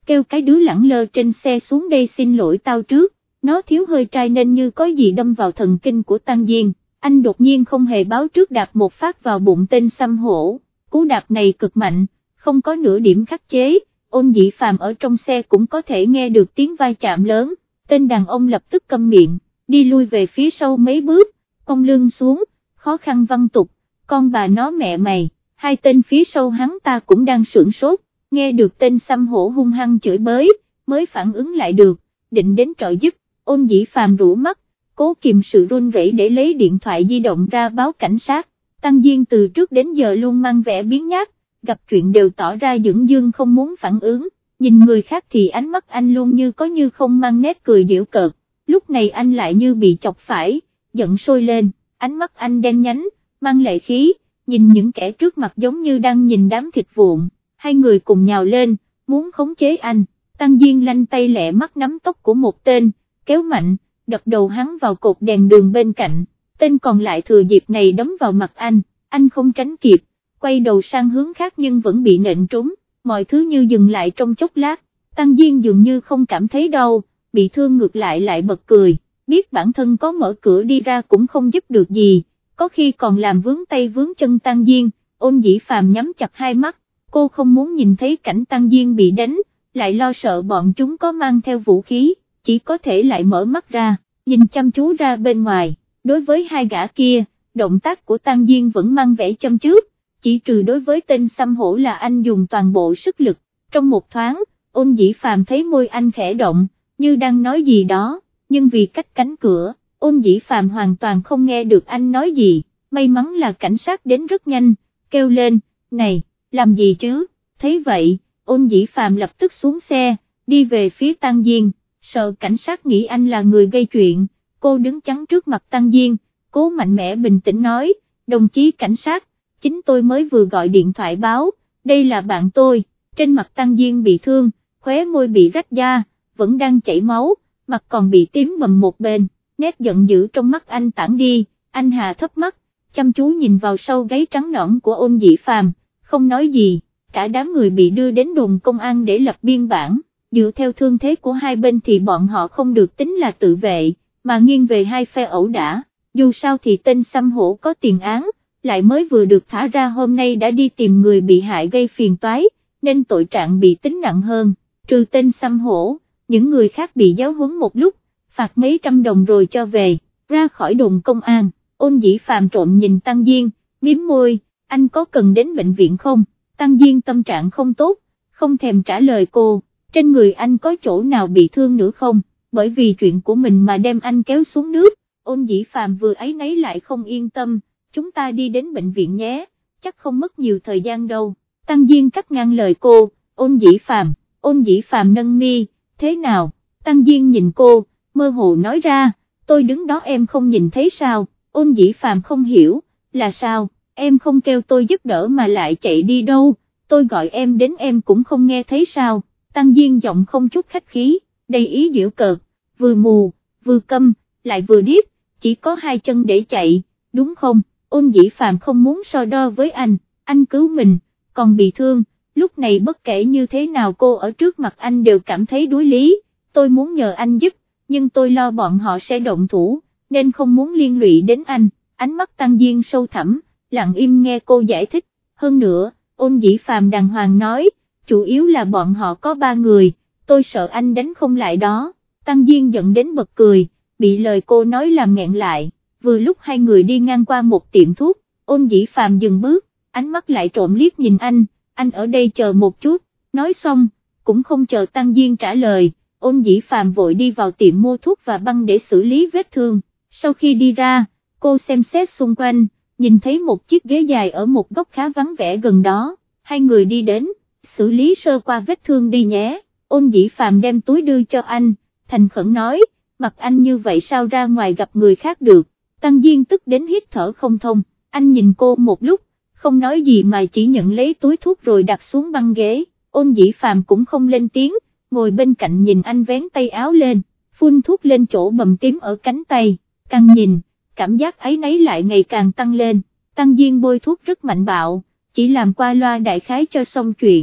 kêu cái đứa lẳng lơ trên xe xuống đây xin lỗi tao trước, nó thiếu hơi trai nên như có gì đâm vào thần kinh của Tăng Diên. Anh đột nhiên không hề báo trước đạp một phát vào bụng tên xăm hổ, cú đạp này cực mạnh, không có nửa điểm khắc chế, Ôn Dĩ Phàm ở trong xe cũng có thể nghe được tiếng va chạm lớn, tên đàn ông lập tức câm miệng, đi lui về phía sau mấy bước, cong lưng xuống, khó khăn văng tục, con bà nó mẹ mày, hai tên phía sau hắn ta cũng đang sửng sốt, nghe được tên xăm hổ hung hăng chửi bới, mới phản ứng lại được, định đến trợ giúp, Ôn Dĩ Phàm rũ mắt, cố kìm sự run rẩy để lấy điện thoại di động ra báo cảnh sát. Tăng Diên từ trước đến giờ luôn mang vẻ biếng nhác, gặp chuyện đều tỏ ra dửng dưng không muốn phản ứng, nhìn người khác thì ánh mắt anh luôn như có như không mang nét cười giễu cợt, lúc này anh lại như bị chọc phải, giận sôi lên, ánh mắt anh đen nhánh, mang lệ khí, nhìn những kẻ trước mặt giống như đang nhìn đám thịt vụn, hai người cùng nhào lên, muốn khống chế anh, Tăng Diên lanh tay lẹ mắt nắm tóc của một tên, kéo mạnh, đập đầu hắn vào cột đèn đường bên cạnh, tên còn lại thừa dịp này đấm vào mặt anh, anh không tránh kịp, quay đầu sang hướng khác nhưng vẫn bị nện trúng, mọi thứ như dừng lại trong chốc lát, Tăng Diên dường như không cảm thấy đau, bị thương ngược lại lại bật cười, biết bản thân có mở cửa đi ra cũng không giúp được gì, có khi còn làm vướng tay vướng chân Tăng Diên. Ôn Dĩ Phàm nhắm chặt hai mắt, cô không muốn nhìn thấy cảnh Tăng Diên bị đánh, lại lo sợ bọn chúng có mang theo vũ khí, chỉ có thể lại mở mắt ra, nhìn chăm chú ra bên ngoài, đối với hai gã kia, động tác của Tăng Diên vẫn mang vẻ châm chước, chỉ trừ đối với tên xăm hổ là anh dùng toàn bộ sức lực, trong một thoáng, Ôn Dĩ Phàm thấy môi anh khẽ động, như đang nói gì đó, nhưng vì cách cánh cửa, Ôn Dĩ Phàm hoàn toàn không nghe được anh nói gì, may mắn là cảnh sát đến rất nhanh, kêu lên, này, làm gì chứ, thấy vậy, Ôn Dĩ Phàm lập tức xuống xe, đi về phía Tăng Diên, sợ cảnh sát nghĩ anh là người gây chuyện, cô đứng chắn trước mặt Tăng Diên, cố mạnh mẽ bình tĩnh nói, đồng chí cảnh sát, chính tôi mới vừa gọi điện thoại báo, đây là bạn tôi, trên mặt Tăng Diên bị thương, khóe môi bị rách da, vẫn đang chảy máu, mặt còn bị tím bầm một bên, nét giận dữ trong mắt anh tản đi, anh hạ thấp mắt, chăm chú nhìn vào sau gáy trắng nõn của Ôn Dĩ Phàm, không nói gì, cả đám người bị đưa đến đồn công an để lập biên bản, dựa theo thương thế của hai bên thì bọn họ không được tính là tự vệ, mà nghiêng về hai phe ẩu đả, dù sao thì tên xăm hổ có tiền án, lại mới vừa được thả ra hôm nay đã đi tìm người bị hại gây phiền toái, nên tội trạng bị tính nặng hơn, trừ tên xăm hổ, những người khác bị giáo huấn một lúc, phạt mấy trăm đồng rồi cho về, ra khỏi đồn công an. Ôn Dĩ Phàm trộm nhìn Tăng Diên, miếm môi, anh có cần đến bệnh viện không? Tăng Diên tâm trạng không tốt, không thèm trả lời cô, trên người anh có chỗ nào bị thương nữa không, bởi vì chuyện của mình mà đem anh kéo xuống nước. Ôn Dĩ Phàm vừa áy náy lại không yên tâm, chúng ta đi đến bệnh viện nhé, chắc không mất nhiều thời gian đâu. Tăng Diên cắt ngang lời cô, Ôn Dĩ Phàm, Ôn Dĩ Phàm nâng mi, thế nào? Tăng Diên nhìn cô, mơ hồ nói ra, tôi đứng đó em không nhìn thấy sao? Ôn Dĩ Phàm không hiểu, là sao, em không kêu tôi giúp đỡ mà lại chạy đi đâu, tôi gọi em đến em cũng không nghe thấy sao? Tăng Diên giọng không chút khách khí, đầy ý giễu cợt, vừa mù, vừa câm, lại vừa điếc, chỉ có hai chân để chạy, đúng không? Ôn Dĩ Phàm không muốn so đo với anh, anh cứu mình, còn bị thương, lúc này bất kể như thế nào cô ở trước mặt anh đều cảm thấy đuối lý, tôi muốn nhờ anh giúp, nhưng tôi lo bọn họ sẽ động thủ, nên không muốn liên lụy đến anh. Ánh mắt Tăng Diên sâu thẳm, lặng im nghe cô giải thích, hơn nữa, Ôn Dĩ Phàm đàng hoàng nói, chủ yếu là bọn họ có ba người, tôi sợ anh đánh không lại đó. Tăng Diên giận đến bật cười, bị lời cô nói làm nghẹn lại, vừa lúc hai người đi ngang qua một tiệm thuốc, Ôn Dĩ Phàm dừng bước, ánh mắt lại trộm liếc nhìn anh, anh ở đây chờ một chút, nói xong, cũng không chờ Tăng Diên trả lời, Ôn Dĩ Phàm vội đi vào tiệm mua thuốc và băng để xử lý vết thương, sau khi đi ra, cô xem xét xung quanh, nhìn thấy một chiếc ghế dài ở một góc khá vắng vẻ gần đó, hai người đi đến, xử lý sơ qua vết thương đi nhé. Ôn Dĩ Phàm đem túi đưa cho anh, thành khẩn nói, mặt anh như vậy sao ra ngoài gặp người khác được. Tăng Diên tức đến hít thở không thông, anh nhìn cô một lúc, không nói gì mà chỉ nhận lấy túi thuốc rồi đặt xuống băng ghế. Ôn Dĩ Phàm cũng không lên tiếng, ngồi bên cạnh nhìn anh vén tay áo lên, phun thuốc lên chỗ bầm tím ở cánh tay, càng nhìn, cảm giác áy náy lại ngày càng tăng lên. Tăng Diên bôi thuốc rất mạnh bạo, chỉ làm qua loa đại khái cho xong chuyện.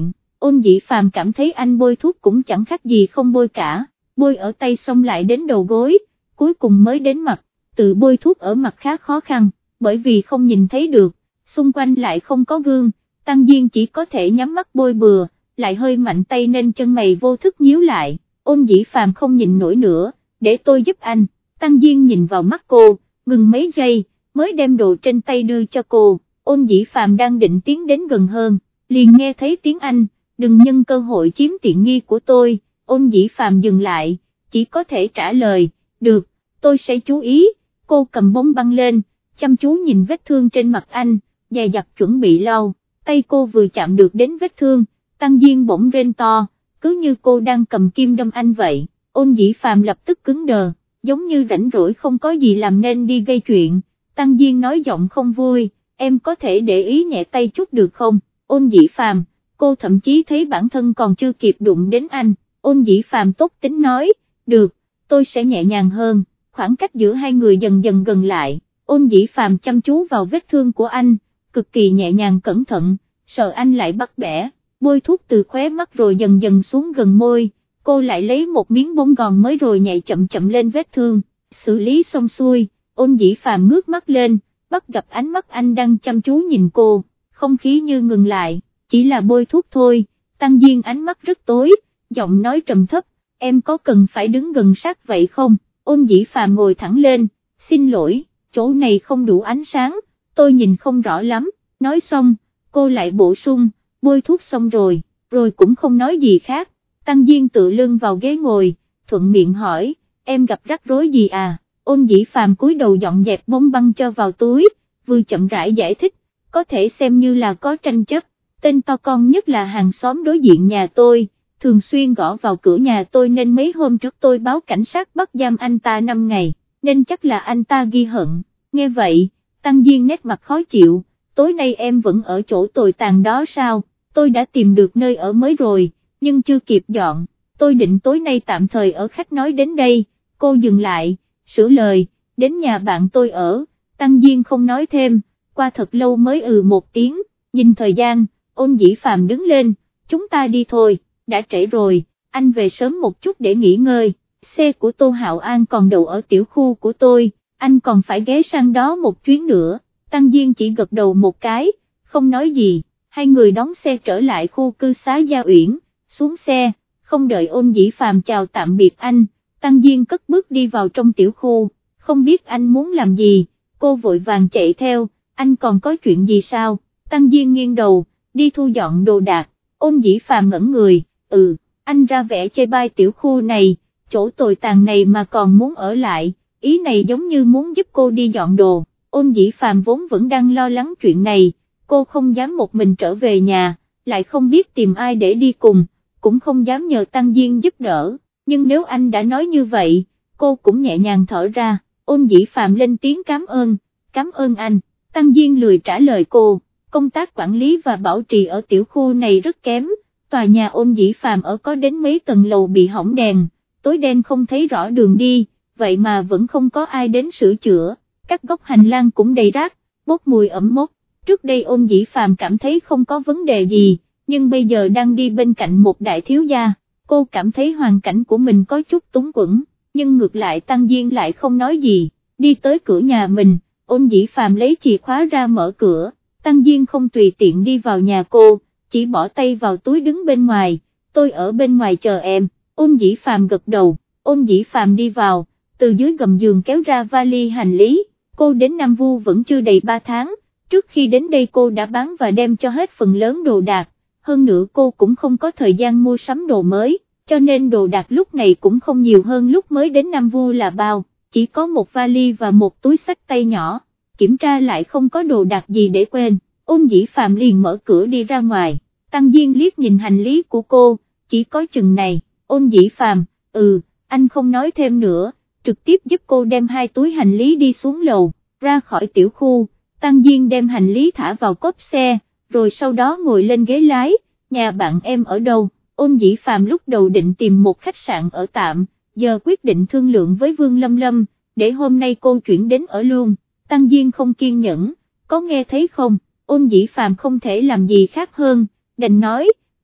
Ôn Dĩ Phàm cảm thấy anh bôi thuốc cũng chẳng khác gì không bôi cả, bôi ở tay xong lại đến đầu gối, cuối cùng mới đến mặt, tự bôi thuốc ở mặt khá khó khăn, bởi vì không nhìn thấy được, xung quanh lại không có gương, Tăng Diên chỉ có thể nhắm mắt bôi bừa, lại hơi mạnh tay nên chân mày vô thức nhíu lại. Ôn Dĩ Phàm không nhìn nổi nữa, để tôi giúp anh. Tăng Diên nhìn vào mắt cô, ngừng mấy giây, mới đem đồ trên tay đưa cho cô. Ôn Dĩ Phàm đang định tiến đến gần hơn, liền nghe thấy tiếng Anh, đừng nhân cơ hội chiếm tiện nghi của tôi. Ôn Dĩ Phàm dừng lại, chỉ có thể trả lời, được, tôi sẽ chú ý. Cô cầm bóng băng lên, chăm chú nhìn vết thương trên mặt anh, dè dặt chuẩn bị lau, tay cô vừa chạm được đến vết thương, Tăng Diên bỗng rên to, cứ như cô đang cầm kim đâm anh vậy. Ôn Dĩ Phàm lập tức cứng đờ, giống như rảnh rỗi không có gì làm nên đi gây chuyện. Tăng Diên nói giọng không vui, em có thể để ý nhẹ tay chút được không? Ôn Dĩ Phàm, cô thậm chí thấy bản thân còn chưa kịp đụng đến anh. Ôn Dĩ Phàm tốt tính nói, được, tôi sẽ nhẹ nhàng hơn. Khoảng cách giữa hai người dần dần gần lại, Ôn Dĩ Phàm chăm chú vào vết thương của anh, cực kỳ nhẹ nhàng cẩn thận, sợ anh lại bắt bẻ, bôi thuốc từ khóe mắt rồi dần dần xuống gần môi, cô lại lấy một miếng bông gòn mới rồi nhảy chậm chậm lên vết thương, xử lý xong xuôi, Ôn Dĩ Phàm ngước mắt lên, bắt gặp ánh mắt anh đang chăm chú nhìn cô, không khí như ngừng lại, chỉ là bôi thuốc thôi. Tăng Diên ánh mắt rất tối, giọng nói trầm thấp, em có cần phải đứng gần sát vậy không? Ôn Dĩ Phàm ngồi thẳng lên, xin lỗi, chỗ này không đủ ánh sáng, tôi nhìn không rõ lắm. Nói xong, cô lại bổ sung, bôi thuốc xong rồi, rồi cũng không nói gì khác. Tăng Diên tựa lưng vào ghế ngồi, thuận miệng hỏi, em gặp rắc rối gì à? Ôn Dĩ Phàm cúi đầu dọn dẹp bông băng cho vào túi, vừa chậm rãi giải thích, có thể xem như là có tranh chấp, tên to con nhất là hàng xóm đối diện nhà tôi, thường xuyên gõ vào cửa nhà tôi nên mấy hôm trước tôi báo cảnh sát bắt giam anh ta năm ngày, nên chắc là anh ta ghi hận. Nghe vậy, Tăng Diên nét mặt khó chịu, tối nay em vẫn ở chỗ tồi tàn đó sao? Tôi đã tìm được nơi ở mới rồi, nhưng chưa kịp dọn, tôi định tối nay tạm thời ở khách nói đến đây. Cô dừng lại, sửa lời, đến nhà bạn tôi ở. Tăng Diên không nói thêm, qua thật lâu mới ừ một tiếng, nhìn thời gian, Ôn Dĩ Phàm đứng lên, chúng ta đi thôi, đã trễ rồi, anh về sớm một chút để nghỉ ngơi, xe của Tô Hạo An còn đậu ở tiểu khu của tôi, anh còn phải ghé sang đó một chuyến nữa. Tăng Diên chỉ gật đầu một cái, không nói gì, hai người đón xe trở lại khu cư xá Gia Uyển, xuống xe, không đợi Ôn Dĩ Phàm chào tạm biệt anh, Tăng Diên cất bước đi vào trong tiểu khu, không biết anh muốn làm gì, cô vội vàng chạy theo, anh còn có chuyện gì sao? Tăng Diên nghiêng đầu, đi thu dọn đồ đạc. Ôn Dĩ Phàm ngẩn người, ừ, anh ra vẻ chê bai tiểu khu này, chỗ tồi tàn này mà còn muốn ở lại, ý này giống như muốn giúp cô đi dọn đồ. Ôn Dĩ Phàm vốn vẫn đang lo lắng chuyện này, cô không dám một mình trở về nhà, lại không biết tìm ai để đi cùng, cũng không dám nhờ Tăng Diên giúp đỡ, nhưng nếu anh đã nói như vậy, cô cũng nhẹ nhàng thở ra. Ôn Dĩ Phàm lên tiếng cảm ơn, cảm ơn anh. Tăng Diên lười trả lời cô, công tác quản lý và bảo trì ở tiểu khu này rất kém, tòa nhà Ôn Dĩ Phàm ở có đến mấy tầng lầu bị hỏng đèn, tối đen không thấy rõ đường đi, vậy mà vẫn không có ai đến sửa chữa, các góc hành lang cũng đầy rác, bốc mùi ẩm mốc. Trước đây Ôn Dĩ Phàm cảm thấy không có vấn đề gì, nhưng bây giờ đang đi bên cạnh một đại thiếu gia, cô cảm thấy hoàn cảnh của mình có chút túng quẫn, nhưng ngược lại Tăng Diên lại không nói gì, đi tới cửa nhà mình, Ôn Dĩ Phàm lấy chìa khóa ra mở cửa, Tăng Diên không tùy tiện đi vào nhà cô, chỉ bỏ tay vào túi đứng bên ngoài, tôi ở bên ngoài chờ em. Ôn Dĩ Phàm gật đầu, Ôn Dĩ Phàm đi vào, từ dưới gầm giường kéo ra vali hành lý, cô đến Nam Vu vẫn chưa đầy ba tháng, trước khi đến đây cô đã bán và đem cho hết phần lớn đồ đạc, hơn nữa cô cũng không có thời gian mua sắm đồ mới, cho nên đồ đạc lúc này cũng không nhiều hơn lúc mới đến Nam Vu là bao, chỉ có một vali và một túi xách tay nhỏ, kiểm tra lại không có đồ đạc gì để quên, Ôn Dĩ Phàm liền mở cửa đi ra ngoài, Tăng Diên liếc nhìn hành lý của cô, chỉ có chừng này. Ôn Dĩ Phàm, ừ, anh không nói thêm nữa, trực tiếp giúp cô đem hai túi hành lý đi xuống lầu, ra khỏi tiểu khu. Tăng Diên đem hành lý thả vào cốp xe, rồi sau đó ngồi lên ghế lái. Nhà bạn em ở đâu? Ôn Dĩ Phàm lúc đầu định tìm một khách sạn ở tạm, giờ quyết định thương lượng với Vương Lâm Lâm, để hôm nay cô chuyển đến ở luôn. Tăng Diên không kiên nhẫn, có nghe thấy không? Ôn Dĩ Phàm không thể làm gì khác hơn, đành nói,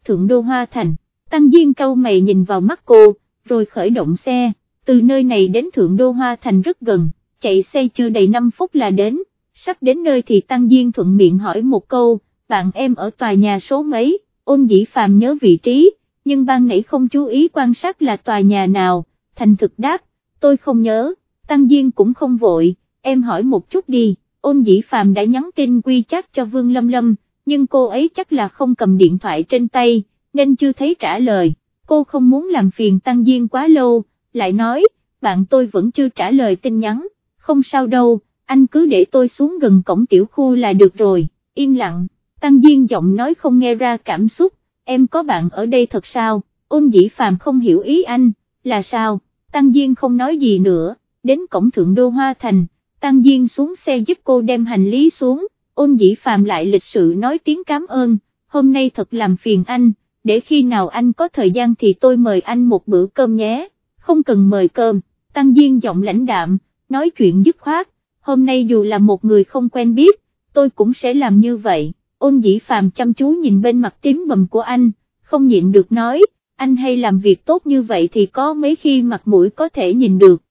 Thượng Đô Hoa Thành. Tăng Diên cau mày nhìn vào mắt cô, rồi khởi động xe, từ nơi này đến Thượng Đô Hoa Thành rất gần, chạy xe chưa đầy năm phút là đến, sắp đến nơi thì Tăng Diên thuận miệng hỏi một câu, bạn em ở tòa nhà số mấy? Ôn Dĩ Phàm nhớ vị trí, nhưng ban nãy không chú ý quan sát là tòa nhà nào, thành thực đáp, tôi không nhớ. Tăng Diên cũng không vội, em hỏi một chút đi. Ôn Dĩ Phàm đã nhắn tin WeChat cho Vương Lâm Lâm, nhưng cô ấy chắc là không cầm điện thoại trên tay, nên chưa thấy trả lời. Cô không muốn làm phiền Tăng Diên quá lâu, lại nói, bạn tôi vẫn chưa trả lời tin nhắn. Không sao đâu, anh cứ để tôi xuống gần cổng tiểu khu là được rồi. Yên lặng, Tăng Diên giọng nói không nghe ra cảm xúc, em có bạn ở đây thật sao? Ôn Dĩ Phàm không hiểu ý anh, là sao? Tăng Diên không nói gì nữa, đến cổng Thượng Đô Hoa Thành, Tăng Diên xuống xe giúp cô đem hành lý xuống, Ôn Dĩ Phàm lại lịch sự nói tiếng cảm ơn, hôm nay thật làm phiền anh, để khi nào anh có thời gian thì tôi mời anh một bữa cơm nhé. Không cần mời cơm, Tăng Diên giọng lãnh đạm, nói chuyện dứt khoát, hôm nay dù là một người không quen biết, tôi cũng sẽ làm như vậy. Ôn Dĩ Phàm chăm chú nhìn bên mặt tím bầm của anh, không nhịn được nói, anh hay làm việc tốt như vậy thì có mấy khi mặt mũi có thể nhìn được.